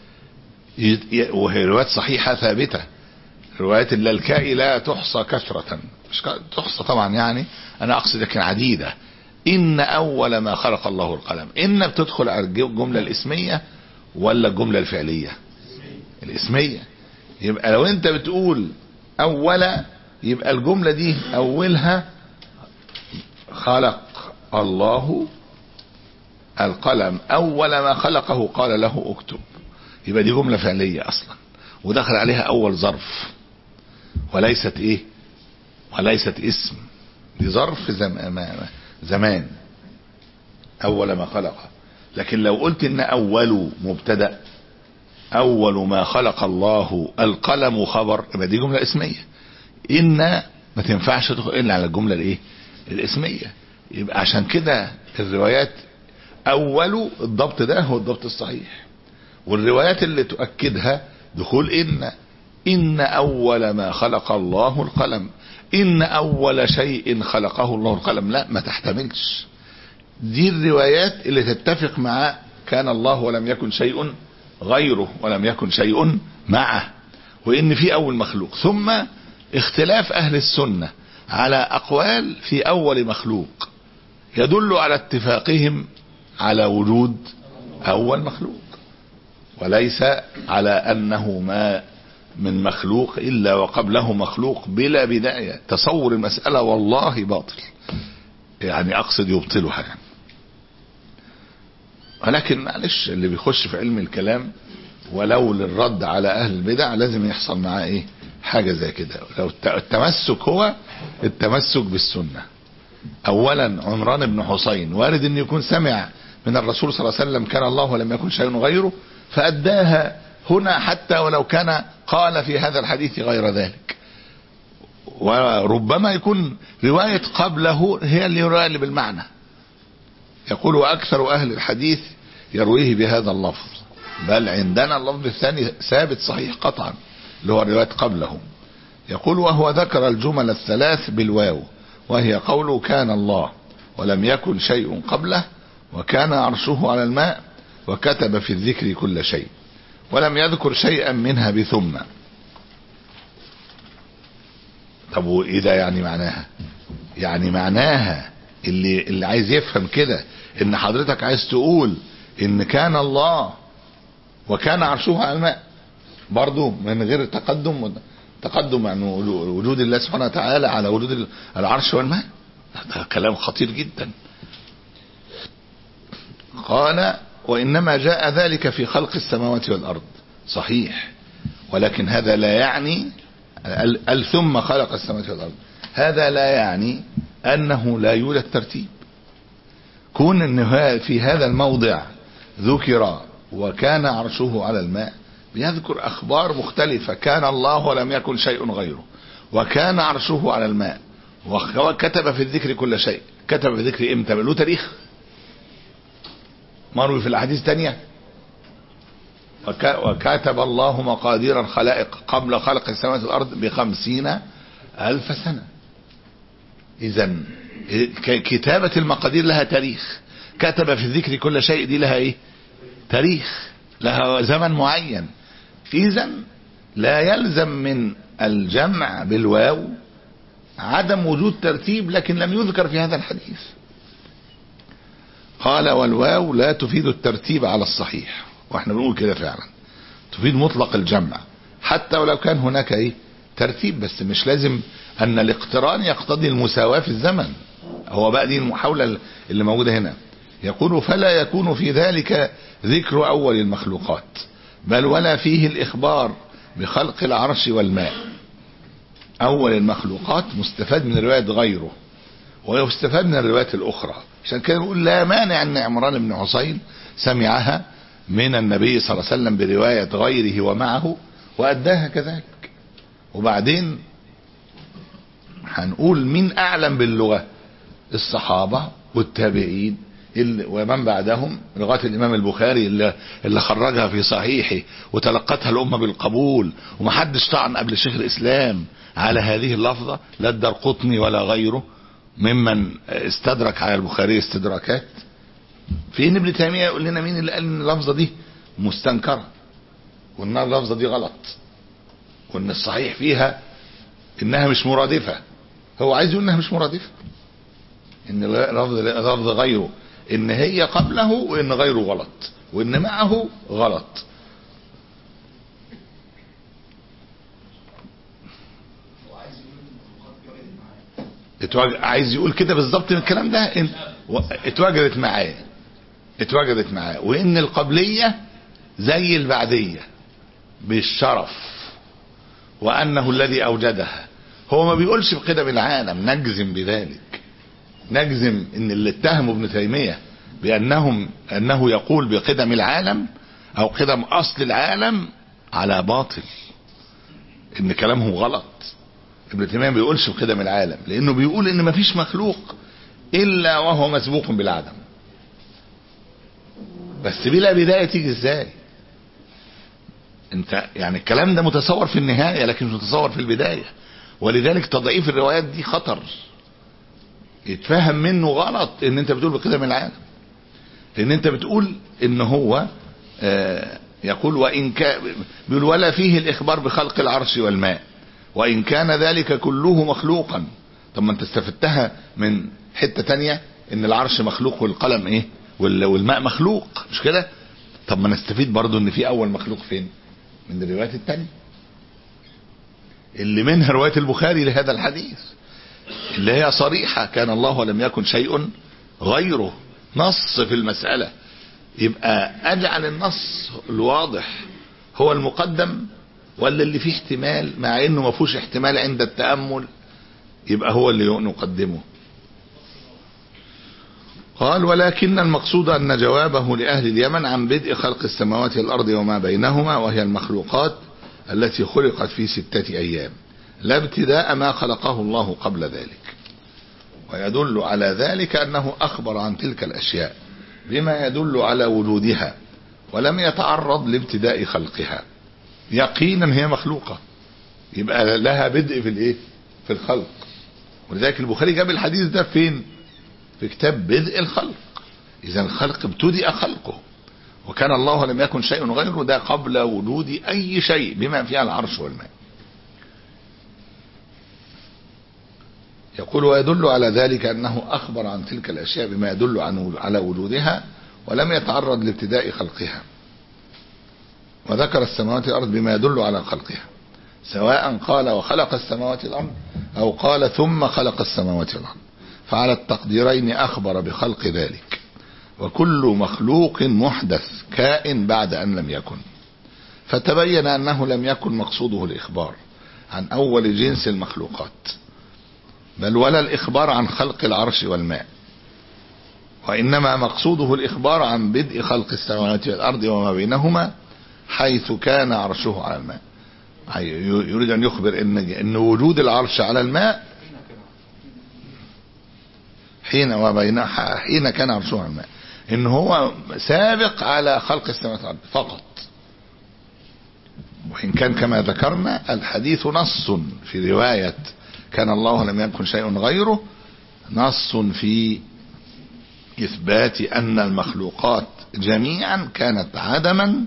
وهي روايات صحيحة ثابتة، روايات اللالكائي لا تحصى كثرة، مش تحصى طبعا، يعني انا اقصد لكن عديدة. ان اول ما خلق الله القلم، ان بتدخل على الجملة الاسمية ولا الجملة الفعلية؟ الاسمية. يبقى لو انت بتقول اولا، يبقى الجملة دي اولها خلق الله القلم، اول ما خلقه قال له اكتب، يبقى دي جملة فعلية اصلا، ودخل عليها اول ظرف وليست ايه؟ وليست اسم، دي ظرف زمان, زمان اول ما خلقه. لكن لو قلت ان اول مبتدأ، اول ما خلق الله القلم خبر، يبقى دي جملة اسمية. ان ما تنفعش تدخل الا على الجملة الايه؟ الاسمية. يبقى عشان كده الروايات اول الضبط ده هو الضبط الصحيح، والروايات اللي تؤكدها دخول ان ان اول ما خلق الله القلم، ان اول شيء خلقه الله القلم، لا ما تحتملش. دي الروايات اللي تتفق مع كان الله ولم يكن شيء غيره ولم يكن شيء معه، وان في اول مخلوق. ثم اختلاف اهل السنة على اقوال في اول مخلوق يدل على اتفاقهم على وجود اول مخلوق، وليس على انه ما من مخلوق إلا وقبله مخلوق بلا بداية. تصور المسألة والله باطل، يعني أقصد يبطلها يعني. ولكن معلش اللي بيخش في علم الكلام ولو للرد على أهل البدع لازم يحصل معاه إيه حاجة زي كده. لو التمسك هو التمسك بالسنة. أولا عمران بن حسين وارد أن يكون سمع من الرسول صلى الله عليه وسلم كان الله ولم يكن شيء غيره فأداها هنا حتى ولو كان قال في هذا الحديث غير ذلك. وربما يكون رواية قبله هي اللي يروي بالمعنى. يقول وأكثر أهل الحديث يرويه بهذا اللفظ، بل عندنا اللفظ الثاني ثابت صحيح قطعا اللي هو رواية قبله. يقول وهو ذكر الجمل الثلاث بالواو، وهي قوله كان الله ولم يكن شيء قبله وكان عرشه على الماء وكتب في الذكر كل شيء، ولم يذكر شيئا منها بثم. طب وإذا يعني معناها يعني معناها اللي, اللي عايز يفهم كده ان حضرتك عايز تقول ان كان الله وكان عرشه على الماء برضو من غير تقدم تقدم يعني وجود الله سبحانه وتعالى على وجود العرش والماء. هذا كلام خطير جدا. قال وإنما جاء ذلك في خلق السماوات والأرض صحيح، ولكن هذا لا يعني ال ثم خلق السماوات والأرض هذا لا يعني أنه لا يوجد ترتيب. كون أنه في هذا الموضع ذكر وكان عرشه على الماء بيذكر أخبار مختلفة، كان الله ولم يكن شيء غيره وكان عرشه على الماء وكتب في الذكر كل شيء. كتب في الذكر امتى؟ له تاريخ مروي في الأحاديث الثانية. وكتب الله مقادير الخلائق قبل خلق السماوات والأرض بخمسين ألف سنة. إذا كتابة المقادير لها تاريخ. كتب في الذكر كل شيء دي لها ايه تاريخ، لها زمن معين. إذا لا يلزم من الجمع بالواو عدم وجود ترتيب لكن لم يذكر في هذا الحديث. قال والواو لا تفيد الترتيب على الصحيح، واحنا بنقول كده فعلا تفيد مطلق الجمع حتى ولو كان هناك ايه ترتيب، بس مش لازم ان الاقتران يقتضي المساواة في الزمن. هو بقى دي المحاولة اللي موجودة هنا. يقول فلا يكون في ذلك ذكر اول المخلوقات بل ولا فيه الاخبار بخلق العرش والماء. اول المخلوقات مستفاد من رواية غيره ويستفاد من الروايات الاخرى. عشان كده بيقول لا مانع ان عمران بن حسين سمعها من النبي صلى الله عليه وسلم برواية غيره ومعه وأداها كذلك. وبعدين هنقول مين أعلم باللغة؟ الصحابة والتابعين ومن بعدهم لغاية الإمام البخاري اللي, اللي خرجها في صحيحه وتلقتها الأمة بالقبول ومحدش طعن قبل شيخ الإسلام على هذه اللفظة لا الدرقطني ولا غيره ممن استدرك على البخاري استدراكات. فين ابن تيمية يقول لنا مين اللي قال ان اللفظة دي مستنكرة وان اللفظة دي غلط وان الصحيح فيها انها مش مرادفة؟ هو عايز يقول انها مش مرادفة، ان لفظ لفظ غيره ان هي قبله وان غيره غلط وان معه غلط. عايز يقول كده بالظبط من الكلام ده إن اتوجدت معاه اتوجدت معاه وان القبلية زي البعدية بالشرف وانه الذي اوجدها. هو ما بيقولش بقدم العالم، نجزم بذلك، نجزم ان اللي اتهموا ابن تيمية بانهم انه يقول بقدم العالم او قدم اصل العالم على باطل، ان كلامه غلط. ابن تيمية ما بيقولش بقدم العالم لانه بيقول ان ما فيش مخلوق الا وهو مسبوق بالعدم. بس بلا بداية تيجي ازاي؟ انت يعني الكلام ده متصور في النهاية لكن مش متصور في البداية، ولذلك تضعيف الروايات دي خطر يتفهم منه غلط ان انت بتقول بقدم العالم، لان انت بتقول ان هو آه يقول وان كان بيقول ولا فيه الاخبار بخلق العرش والماء وان كان ذلك كله مخلوقا. طب ما انت استفدتها من حتة تانية ان العرش مخلوق والقلم ايه والماء مخلوق، مش كده؟ طب ما نستفيد برضو ان في اول مخلوق فين؟ من الروايات التانية. اللي منها رواية البخاري لهذا الحديث اللي هي صريحة كان الله ولم يكن شيء غيره، نص في المسألة. يبقى اجعل النص الواضح هو المقدم ولا اللي فيه احتمال مع انه ما فيهوش احتمال عند التأمل يبقى هو اللي نقدمه؟ قال ولكن المقصود ان جوابه لأهل اليمن عن بدء خلق السماوات والأرض وما بينهما وهي المخلوقات التي خلقت في ستة ايام لا ابتداء ما خلقه الله قبل ذلك. ويدل على ذلك انه اخبر عن تلك الاشياء بما يدل على وجودها ولم يتعرض لابتداء خلقها. يقينا هي مخلوقة يبقى لها بدء في الايه في الخلق. ولذلك البخاري جاب الحديث ده فين؟ في كتاب بدء الخلق. اذا الخلق ابتدأ خلقه وكان الله ولم يكن شيء غيره، ده قبل وجود اي شيء بما فيها العرش والماء. يقول ويدل على ذلك انه اخبر عن تلك الاشياء بما يدل عن على وجودها ولم يتعرض لابتداء خلقها، وذكر السماوات والارض بما يدل على خلقها، سواء قال وخلق السماوات والارض او قال ثم خلق السماوات والارض، فعلى التقديرين اخبر بخلق ذلك. وكل مخلوق محدث كائن بعد ان لم يكن، فتبين انه لم يكن مقصوده الاخبار عن اول جنس المخلوقات بل ولا الاخبار عن خلق العرش والماء، وانما مقصوده الاخبار عن بدء خلق السماوات والارض وما بينهما حيث كان عرشه على الماء. يريد ان يخبر ان ان وجود العرش على الماء حين وبين حين كان عرشه على الماء ان هو سابق على خلق السماوات والارض فقط. وان كان كما ذكرنا الحديث نص في رواية كان الله ولم يكن شيء غيره، نص في اثبات ان المخلوقات جميعا كانت عدما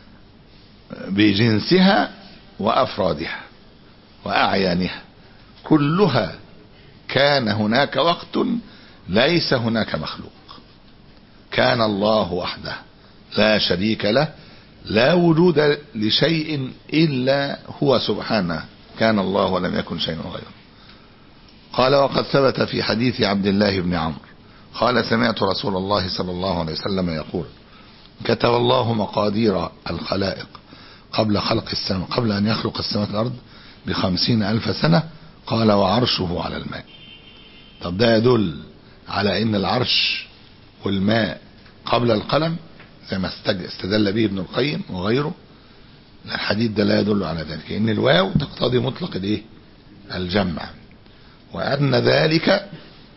بجنسها وافرادها واعيانها، كلها كان هناك وقت ليس هناك مخلوق، كان الله وحده لا شريك له لا وجود لشيء الا هو سبحانه، كان الله ولم يكن شيء غيره. قال وقد ثبت في حديث عبد الله بن عمرو قال سمعت رسول الله صلى الله عليه وسلم يقول كتب الله مقادير الخلائق قبل خلق السماء قبل ان يخلق السماوات والارض بخمسين الف سنة، قال وعرشه على الماء. طب ده يدل على ان العرش والماء قبل القلم زي ما استدل به ابن القيم وغيره. الحديث ده لا يدل على ذلك، ان الواو تقتضي مطلق الايه الجمع، وان ذلك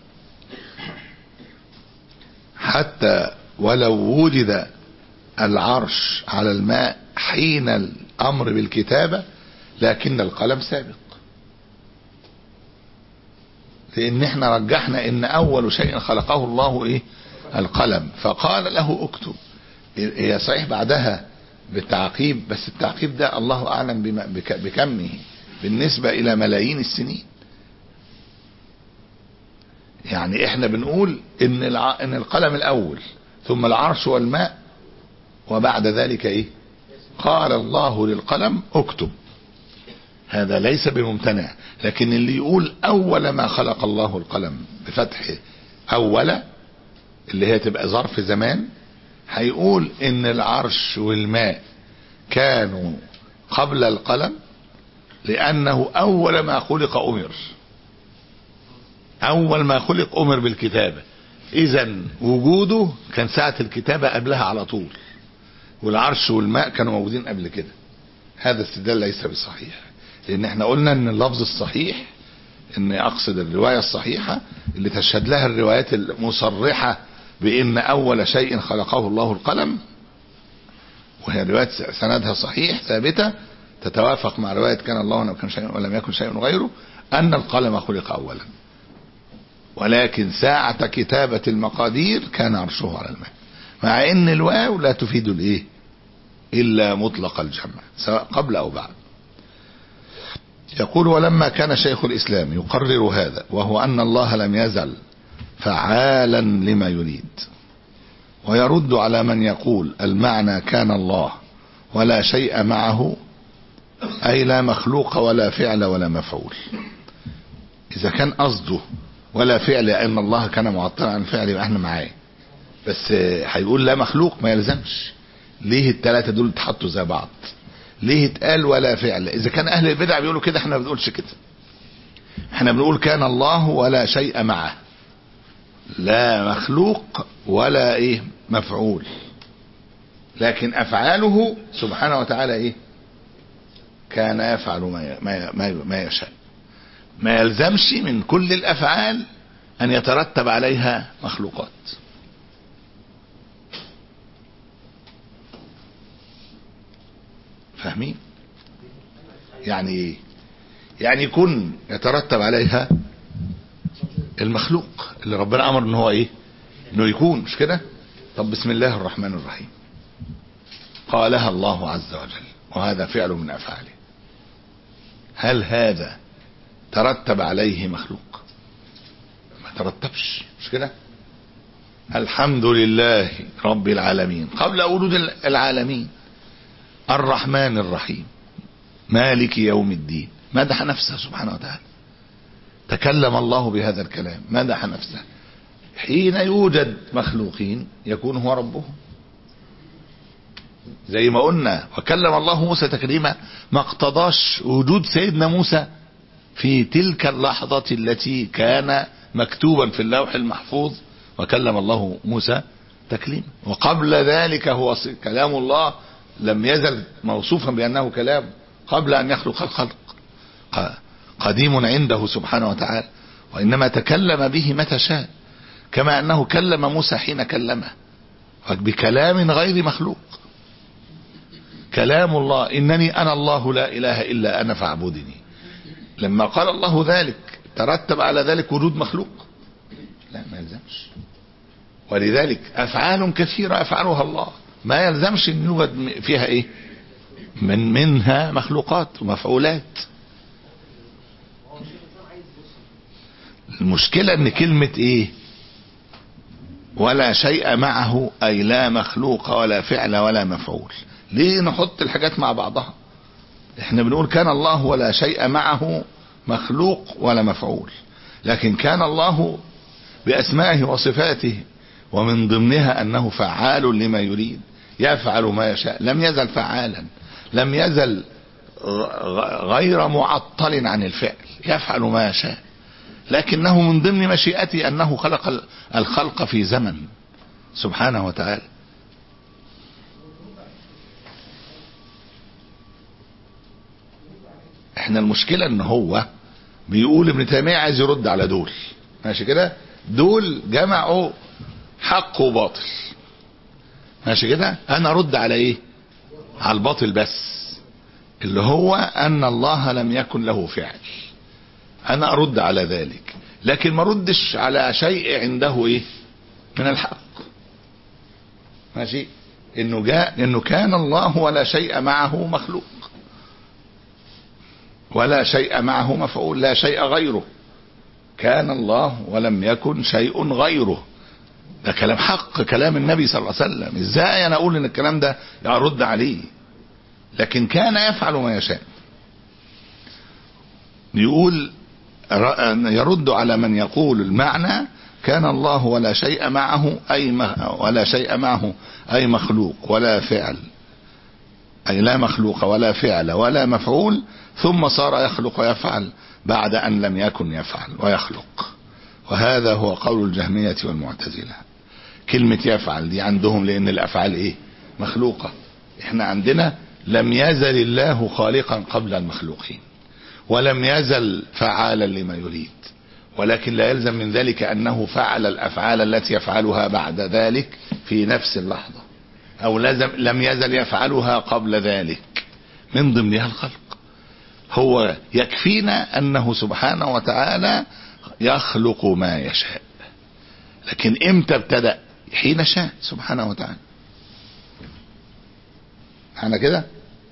حتى ولو وجد العرش على الماء حين الامر بالكتابة لكن القلم سابق، لان احنا رجحنا ان اول شيء خلقه الله ايه القلم، فقال له اكتب. هي صحيح بعدها بالتعقيب، بس التعقيب ده الله اعلم بكمه بالنسبة الى ملايين السنين. يعني احنا بنقول ان ان القلم الاول ثم العرش والماء وبعد ذلك ايه قال الله للقلم اكتب، هذا ليس بممتنع. لكن اللي يقول اول ما خلق الله القلم بفتح اول اللي هي تبقى ظرف زمان، هيقول ان العرش والماء كانوا قبل القلم لانه اول ما خلق امر، اول ما خلق امر بالكتابة، اذا وجوده كان ساعة الكتابة قبلها على طول، والعرش والماء كانوا موجودين قبل كده. هذا استدلال ليس بصحيح، لان احنا قلنا ان اللفظ الصحيح، ان اقصد الرواية الصحيحة اللي تشهد لها الروايات المصرحة بان اول شيء خلقه الله القلم، وهي روايات سندها صحيح ثابتة تتوافق مع رواية كان الله ولم يكن شيء ولم يكن شيء غيره، ان القلم خلق اولا، ولكن ساعة كتابة المقادير كان عرشه على الماء، مع ان الواو لا تفيد الايه الا مطلق الجمع سواء قبل او بعد. يقول ولما كان شيخ الاسلام يقرر هذا وهو ان الله لم يزل فعالا لما يريد، ويرد على من يقول المعنى كان الله ولا شيء معه، أي لا مخلوق ولا فعل ولا مفعول. إذا كان قصده ولا فعل لأن الله كان معطلا عن الفعل يبقى احنا معاه، بس هيقول لا مخلوق ما يلزمش. ليه الثلاثة دول اتحطوا زي بعض؟ ليه اتقال ولا فعل؟ إذا كان أهل البدع بيقولوا كده احنا ما بنقولش كده، احنا بنقول كان الله ولا شيء معه، لا مخلوق ولا ايه مفعول، لكن افعاله سبحانه وتعالى ايه كان يفعل ما ما ما يشاء. ما يلزمش من كل الافعال ان يترتب عليها مخلوقات. فاهمين يعني ايه؟ يعني يكون يترتب عليها المخلوق اللي ربنا امر ان هو ايه انه يكون، مش كده؟ طب بسم الله الرحمن الرحيم قالها الله عز وجل وهذا فعل من افعاله، هل هذا ترتب عليه مخلوق؟ ما ترتبش، مش كده؟ الحمد لله رب العالمين قبل وجود العالمين، الرحمن الرحيم مالك يوم الدين، مدح نفسه سبحانه وتعالى. تكلم الله بهذا الكلام مدح نفسه. حين يوجد مخلوقين يكون هو ربهم، زي ما قلنا وكلم الله موسى تكليما، ما اقتضاش وجود سيدنا موسى في تلك اللحظة التي كان مكتوبا في اللوح المحفوظ وكلم الله موسى تكليما، وقبل ذلك هو كلام الله لم يزل موصوفا بأنه كلام قبل أن يخلق الخلق، قديم عنده سبحانه وتعالى، وإنما تكلم به متى شاء، كما أنه كلم موسى حين كلمه بكلام غير مخلوق. كلام الله إنني أنا الله لا إله إلا أنا فاعبدني، لما قال الله ذلك ترتب على ذلك وجود مخلوق؟ لا، ما يلزمش. ولذلك أفعال كثيرة أفعلها الله ما يلزمش أن يوجد فيها إيه من منها مخلوقات ومفعولات. المشكلة ان كلمة ايه ولا شيء معه اي لا مخلوق ولا فعل ولا مفعول، ليه نحط الحاجات مع بعضها؟ احنا بنقول كان الله ولا شيء معه مخلوق ولا مفعول، لكن كان الله باسمائه وصفاته ومن ضمنها انه فعال لما يريد، يفعل ما يشاء، لم يزل فعالا، لم يزل غير معطل عن الفعل، يفعل ما يشاء، لكنه من ضمن مشيئته أنه خلق الخلق في زمن سبحانه وتعالى. احنا المشكلة ان هو بيقول ابن تيمية عايز يرد على دول، ماشي كده؟ دول جمعوا حق وباطل، ماشي كده؟ انا ارد على ايه؟ على الباطل بس، اللي هو ان الله لم يكن له فعل، انا ارد على ذلك، لكن ما ردش على شيء عنده ايه من الحق، ماشي؟ انه جاء انه كان الله ولا شيء معه مخلوق ولا شيء معه مفعول، لا شيء غيره، كان الله ولم يكن شيء غيره. ده كلام حق، كلام النبي صلى الله عليه وسلم، ازاي انا اقول ان الكلام ده يرد عليه؟ لكن كان يفعل ما يشاء. يقول يرد على من يقول المعنى كان الله ولا شيء معه أي ولا شيء معه أي مخلوق ولا فعل، أي لا مخلوق ولا فعل ولا مفعول، ثم صار يخلق ويفعل بعد أن لم يكن يفعل ويخلق. وهذا هو قول الجهمية والمعتزلة. كلمة يفعل دي عندهم لأن الأفعال إيه مخلوقة، إحنا عندنا لم يزل الله خالقا قبل المخلوقين ولم يزل فعالا لما يريد، ولكن لا يلزم من ذلك أنه فعل الأفعال التي يفعلها بعد ذلك في نفس اللحظة، أو لازم لم يزل يفعلها قبل ذلك، من ضمنها الخلق. هو يكفينا أنه سبحانه وتعالى يخلق ما يشاء، لكن امتى ابتدأ؟ حين شاء سبحانه وتعالى. احنا كده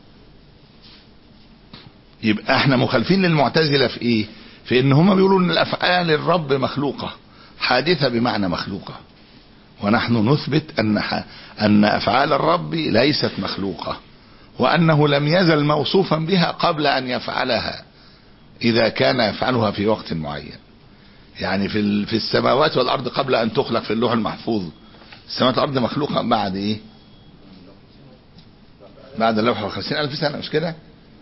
يبقى احنا مخالفين للمعتزلة في ايه؟ في ان هم بيقولوا ان الافعال الرب مخلوقة حادثة بمعنى مخلوقة، ونحن نثبت ان ان افعال الرب ليست مخلوقة، وأنه لم يزل موصوفا بها قبل أن يفعلها إذا كان يفعلها في وقت معين. يعني في في السماوات والأرض قبل أن تخلق في اللوح المحفوظ، السماوات والأرض مخلوقة بعد إيه؟ بعد اللوح خمسين ألف سنة، مش كده؟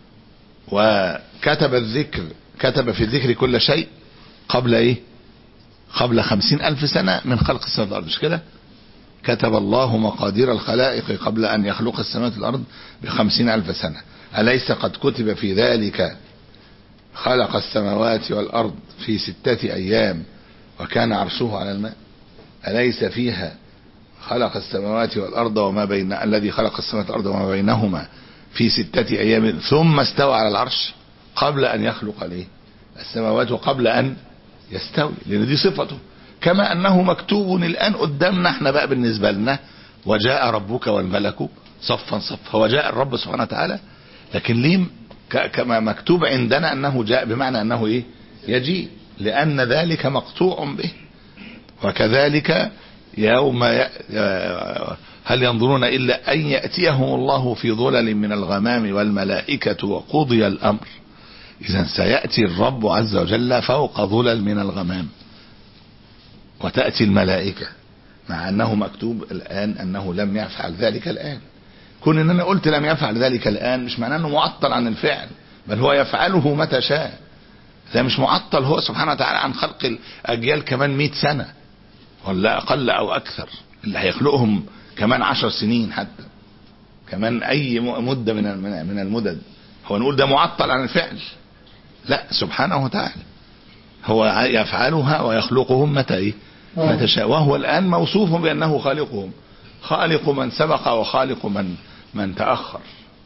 وكتب الذكر، كتب في الذكر كل شيء قبل إيه؟ قبل خمسين ألف سنة من خلق السماوات والأرض، مش كده؟ كتب الله مقادير الخلائق قبل أن يخلق السماوات والأرض بخمسين ألف سنة. أليس قد كتب في ذلك خلق السماوات والأرض في ستة أيام وكان عرشه على الماء؟ أليس فيها خلق السماوات والأرض وما بين الذي خلق السماوات والأرض وما بينهما في ستة أيام ثم استوى على العرش قبل أن يخلق ليه السماوات وقبل أن يستوي، لأن دي صفته. كما أنه مكتوب الآن قدامنا احنا بقى بالنسبة لنا، وجاء ربك والملك صفا صفا، وجاء الرب سبحانه وتعالى، لكن ليه كما مكتوب عندنا أنه جاء، بمعنى أنه إيه؟ يجيء، لأن ذلك مقطوع به. وكذلك يوم ي... هل ينظرون إلا أن يأتيهم الله في ظلل من الغمام والملائكة وقضي الأمر. إذن سيأتي الرب عز وجل فوق ظلل من الغمام، وتأتي الملائكة، مع أنه مكتوب الآن أنه لم يفعل ذلك الآن. كون أن أنا قلت لم يفعل ذلك الآن مش معناه أنه معطل عن الفعل، بل هو يفعله متى شاء. ده مش معطل هو سبحانه وتعالى عن خلق الأجيال كمان مئة سنة ولا أقل أو أكثر، اللي هيخلقهم كمان عشر سنين حتى، كمان أي مدة من من المدد. هو نقول ده معطل عن الفعل؟ لا، سبحانه وتعالى هو يفعلها ويخلقهم متى إيه؟ متى شاء. وهو الآن موصوف بأنه خالقهم، خالق من سبق وخالق من من تأخر.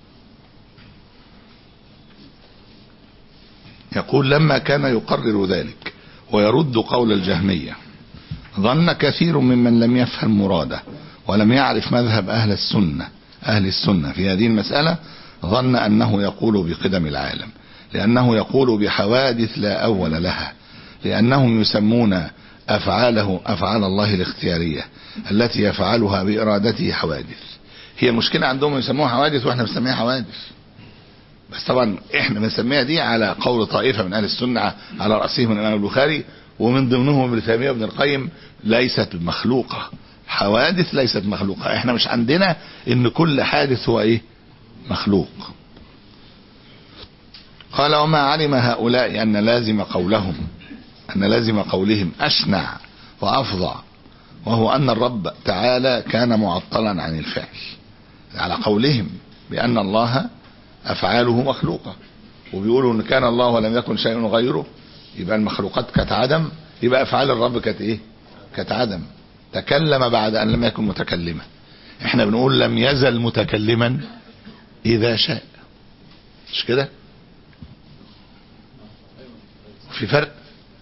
يقول لما كان يقرر ذلك ويرد قول الجهمية، ظن كثير ممن لم يفهم مراده ولم يعرف مذهب أهل السنة أهل السنة في هذه المسألة، ظن أنه يقول بقدم العالم، لأنه يقول بحوادث لا أول لها، لأنهم يسمون أفعاله أفعال الله الاختيارية التي يفعلها بإرادته حوادث. هي المشكلة عندهم يسموها حوادث وإحنا بنسميها حوادث، بس طبعا إحنا بنسميها دي على قول طائفة من أهل السنة على رأسهم الإمام البخاري ومن ضمنهم ابن تيمية وابن القيم، ليست مخلوقة. حوادث ليست مخلوقة. إحنا مش عندنا إن كل حادث هو إيه؟ مخلوق. قال وما علم هؤلاء أن لازم قولهم أن لازم قولهم أشنع وأفظع، وهو أن الرب تعالى كان معطلا عن الفعل، على قولهم بأن الله أفعاله مخلوقة، وبيقولوا إن كان الله ولم يكن شيء غيره، يبقى المخلوقات كانت عدم، يبقى أفعال الرب كانت إيه؟ كانت عدم. تكلم بعد أن لم يكن متكلما. إحنا بنقول لم يزل متكلما إذا شاء، مش كده؟ في فرق.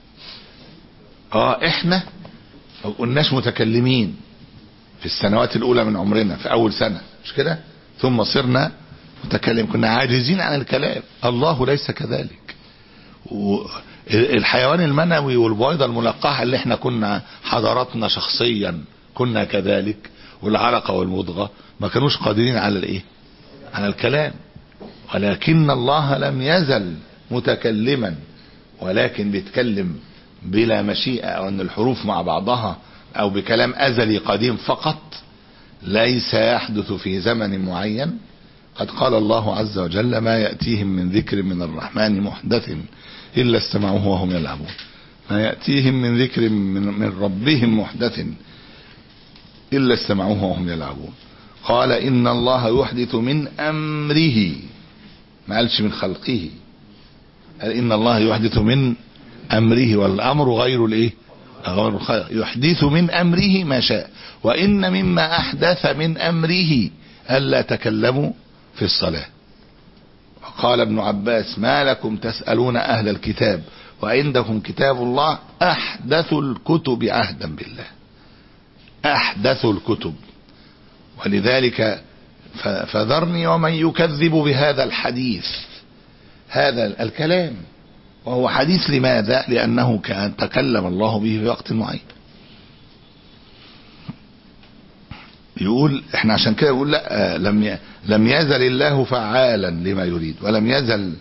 اه احنا ما قلناش متكلمين في السنوات الاولى من عمرنا في اول سنة، مش كده؟ ثم صرنا متكلم، كنا عاجزين عن الكلام. الله ليس كذلك. الحيوان المنوي والبويضة الملقحة اللي احنا كنا حضارتنا شخصيا كنا كذلك، والعلقة والمضغة ما كانوش قادرين على الايه؟ على الكلام. ولكن الله لم يزل متكلما، ولكن بيتكلم بلا مشيئة، او ان الحروف مع بعضها، او بكلام ازلي قديم فقط، ليس يحدث في زمن معين. قد قال الله عز وجل ما يأتيهم من ذكر من الرحمن محدث إلا استمعوه وهم يلعبون. ما يأتيهم من ذكر من, من ربهم محدث إلا استمعوه وهم يلعبون. قال إن الله يحدث من أمره، ما قالش من خلقه، قال إن الله يحدث من أمره، والأمر غير الإيه؟ غير الخلق. يحدث من أمره ما شاء. وإن مما أحدث من أمره ألا تكلموا في الصلاة. وقال ابن عباس ما لكم تسألون أهل الكتاب وعندكم كتاب الله أحدث الكتب عهدا بالله. أحدث الكتب. ولذلك فذرني ومن يكذب بهذا الحديث، هذا الكلام وهو حديث. لماذا؟ لأنه كان تكلم الله به في وقت معين. يقول احنا عشان كده يقول لا لم لم يزل الله فعالا لما يريد، ولم يزل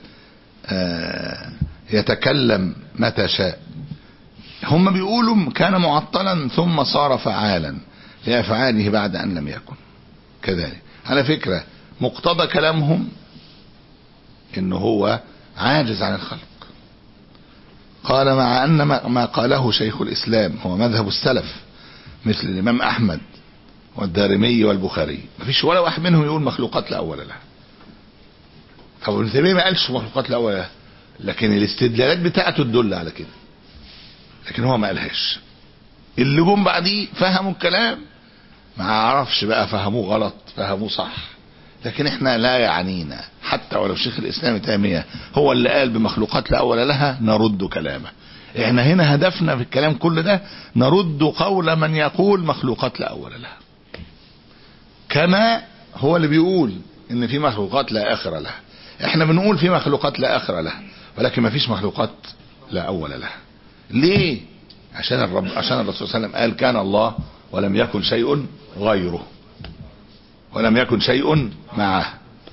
يتكلم متى شاء. هم بيقولوا كان معطلا ثم صار فعالا لأفعاله بعد أن لم يكن كذلك. على فكرة مقتضى كلامهم إنه هو عاجز عن الخلق. قال مع أن ما قاله شيخ الإسلام هو مذهب السلف مثل الإمام أحمد والدارمي والبخاري، مفيش ولا واحد منهم يقول مخلوقات لا أول لها. طب ابن تيمية ما قالش مخلوقات لا أول لها، لكن الاستدلالات بتاعته تدل على كده، لكن هو ما قالهاش. اللي جم بعديه فهموا الكلام، ما عرفش بقى فهموه غلط فهموه صح، لكن احنا لا يعنينا. حتى ولو شيخ الإسلام ابن تيمية هو اللي قال بمخلوقات لا أول لها نرد كلامه. احنا هنا هدفنا في الكلام كل ده نرد قول من يقول مخلوقات لا أول لها، كما هو اللي بيقول ان في مخلوقات لا آخر لها. احنا بنقول في مخلوقات لا آخر لها، ولكن ما فيش مخلوقات لا أول لها. ليه؟ عشان الرب عشان الرسول صلى الله عليه وسلم قال كان الله ولم يكن شيء غيره، ولم يكن شيء معه.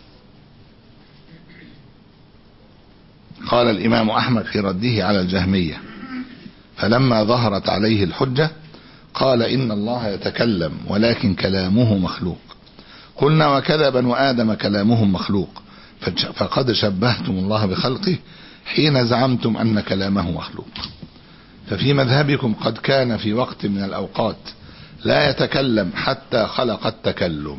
قال الإمام أحمد في رده على الجهمية فلما ظهرت عليه الحجة قال إن الله يتكلم ولكن كلامه مخلوق. قلنا وكذا بنو آدم كلامهم مخلوق، فقد شبهتم الله بخلقه حين زعمتم أن كلامه مخلوق. ففي مذهبكم قد كان في وقت من الأوقات لا يتكلم حتى خلق التكلم،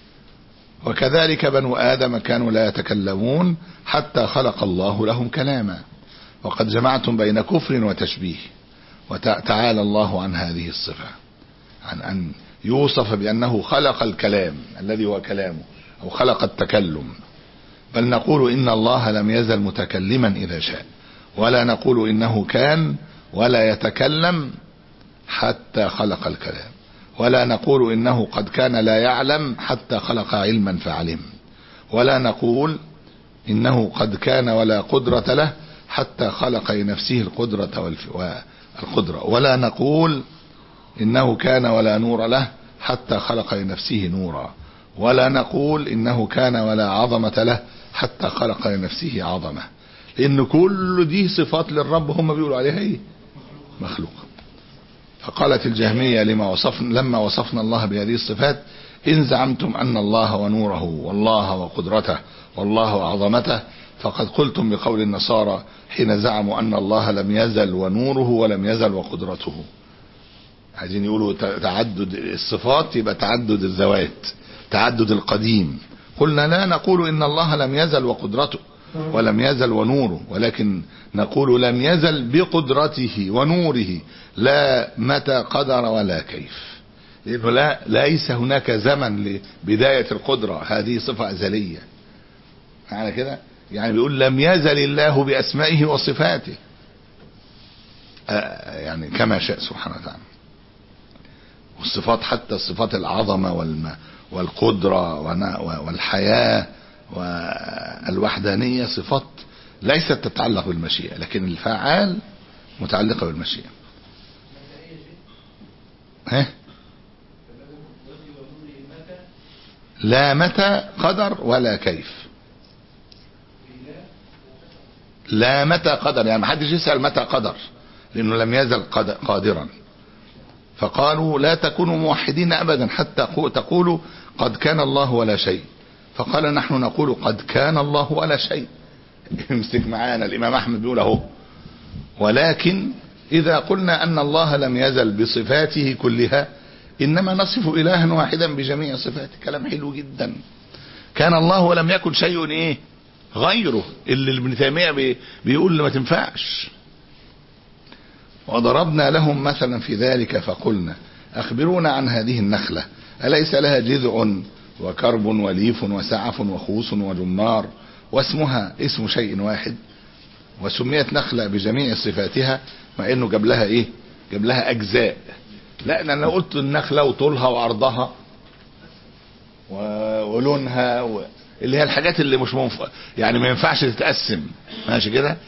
وكذلك بنو آدم كانوا لا يتكلمون حتى خلق الله لهم كلاما، وقد جمعتم بين كفر وتشبيه. وتعالى الله عن هذه الصفة، عن أن يوصف بأنه خلق الكلام الذي هو كلامه أو خلق التكلم. بل نقول إن الله لم يزل متكلما إذا شاء، ولا نقول إنه كان ولا يتكلم حتى خلق الكلام، ولا نقول إنه قد كان لا يعلم حتى خلق علما فعلم، ولا نقول إنه قد كان ولا قدرة له حتى خلق لنفسه القدرة والقدرة، ولا نقول إنه كان ولا نور له حتى خلق لنفسه نورا، ولا نقول إنه كان ولا عظمة له حتى خلق لنفسه عظمة. لأن كل دي صفات للرب هم بيقولوا عليها ايه؟ مخلوق. فقالت الجهمية لما وصفنا لما وصفنا الله بهذه الصفات إن زعمتم أن الله ونوره والله وقدرته والله وعظمته فقد قلتم بقول النصارى حين زعموا أن الله لم يزل ونوره ولم يزل وقدرته. عايزين يقولوا تعدد الصفات يبقى تعدد الذوات، تعدد القديم. قلنا لا نقول إن الله لم يزل وقدرته ولم يزل ونوره، ولكن نقول لم يزل بقدرته ونوره لا متى قدر ولا كيف، لأنه لا ليس هناك زمن لبداية القدرة، هذه صفة أزلية. معنى كده يعني بيقول لم يزل الله بأسمائه وصفاته آه يعني كما شاء سبحانه وتعالى. والصفات حتى الصفات العظمة والم والقدرة والحياة والوحدانية صفات ليست تتعلق بالمشيئة، لكن الفعال متعلقة بالمشيئة. ها؟ لا متى قدر ولا كيف، لا متى قدر يعني ما حدش يسأل متى قدر لأنه لم يزل قادرا. فقالوا لا تكونوا موحدين أبدا حتى تقولوا قد كان الله ولا شيء، فقال نحن نقول قد كان الله ولا شيء. امسك معانا الإمام أحمد بيقول اهو ولكن إذا قلنا أن الله لم يزل بصفاته كلها إنما نصف إلها واحدا بجميع صفاته. كلام حلو جدا. كان الله ولم يكن شيء إيه غيره، اللي ابن تيمية بيقول ما تنفعش. وضربنا لهم مثلا في ذلك فقلنا أخبرونا عن هذه النخلة أليس لها جذع وكرب وليف وسعف وخوص وجمار واسمها اسم شيء واحد، وسميت نخلة بجميع صفاتها، مع انه جاب لها ايه جاب لها اجزاء. لا انا لو قلت النخلة وطولها وعرضها ولونها و... اللي هي الحاجات اللي مش منف... يعني ما ينفعش تتقسم، ماشي كده.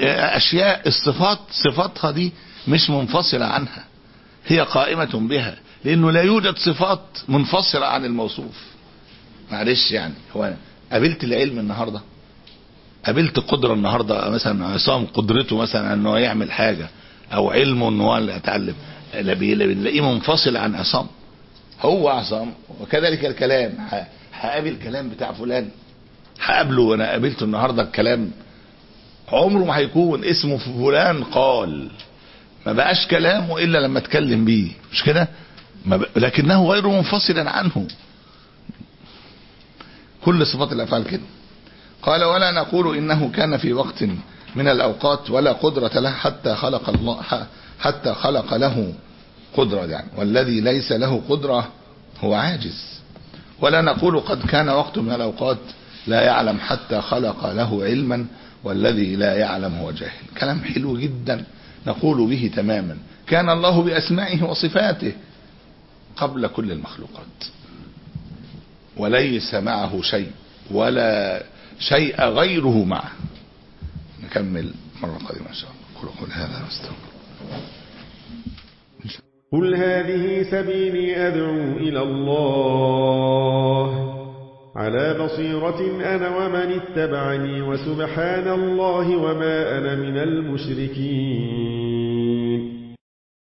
اشياء الصفات صفاتها دي مش منفصلة عنها، هي قائمة بها، لأنه لا يوجد صفات منفصلة عن الموصوف. معلش يعني، هو قابلت العلم النهاردة، قابلت قدرة النهاردة، مثلا عصام قدرته مثلا أنه يعمل حاجة، أو علمه أنه هو اللي يتعلم، بنلاقيه منفصل عن عصام. هو عصام، وكذلك الكلام، هقابل الكلام بتاع فلان، هقابله وانا قابلته النهارده الكلام عمره ما هيكون اسمه فلان قال، ما بقاش كلامه الا لما اتكلم بيه، مش كده؟ ب... لكنه غير منفصل عنه. كل صفات الافعال كده. قال ولا نقول انه كان في وقت من الاوقات ولا قدرة له حتى خلق الله حتى خلق له قدرة يعني، والذي ليس له قدرة هو عاجز. ولا نقول قد كان وقت من الأوقات لا يعلم حتى خلق له علما، والذي لا يعلم هو جاهل. كلام حلو جدا نقول به تماما. كان الله بأسمائه وصفاته قبل كل المخلوقات، وليس معه شيء ولا شيء غيره معه. نكمل مرة قادمة إن شاء الله. قل هذا واستغفر. قل هذه سبيلي أدعو إلى الله على بصيرة أنا ومن اتبعني، وسبحان الله وما أنا من المشركين.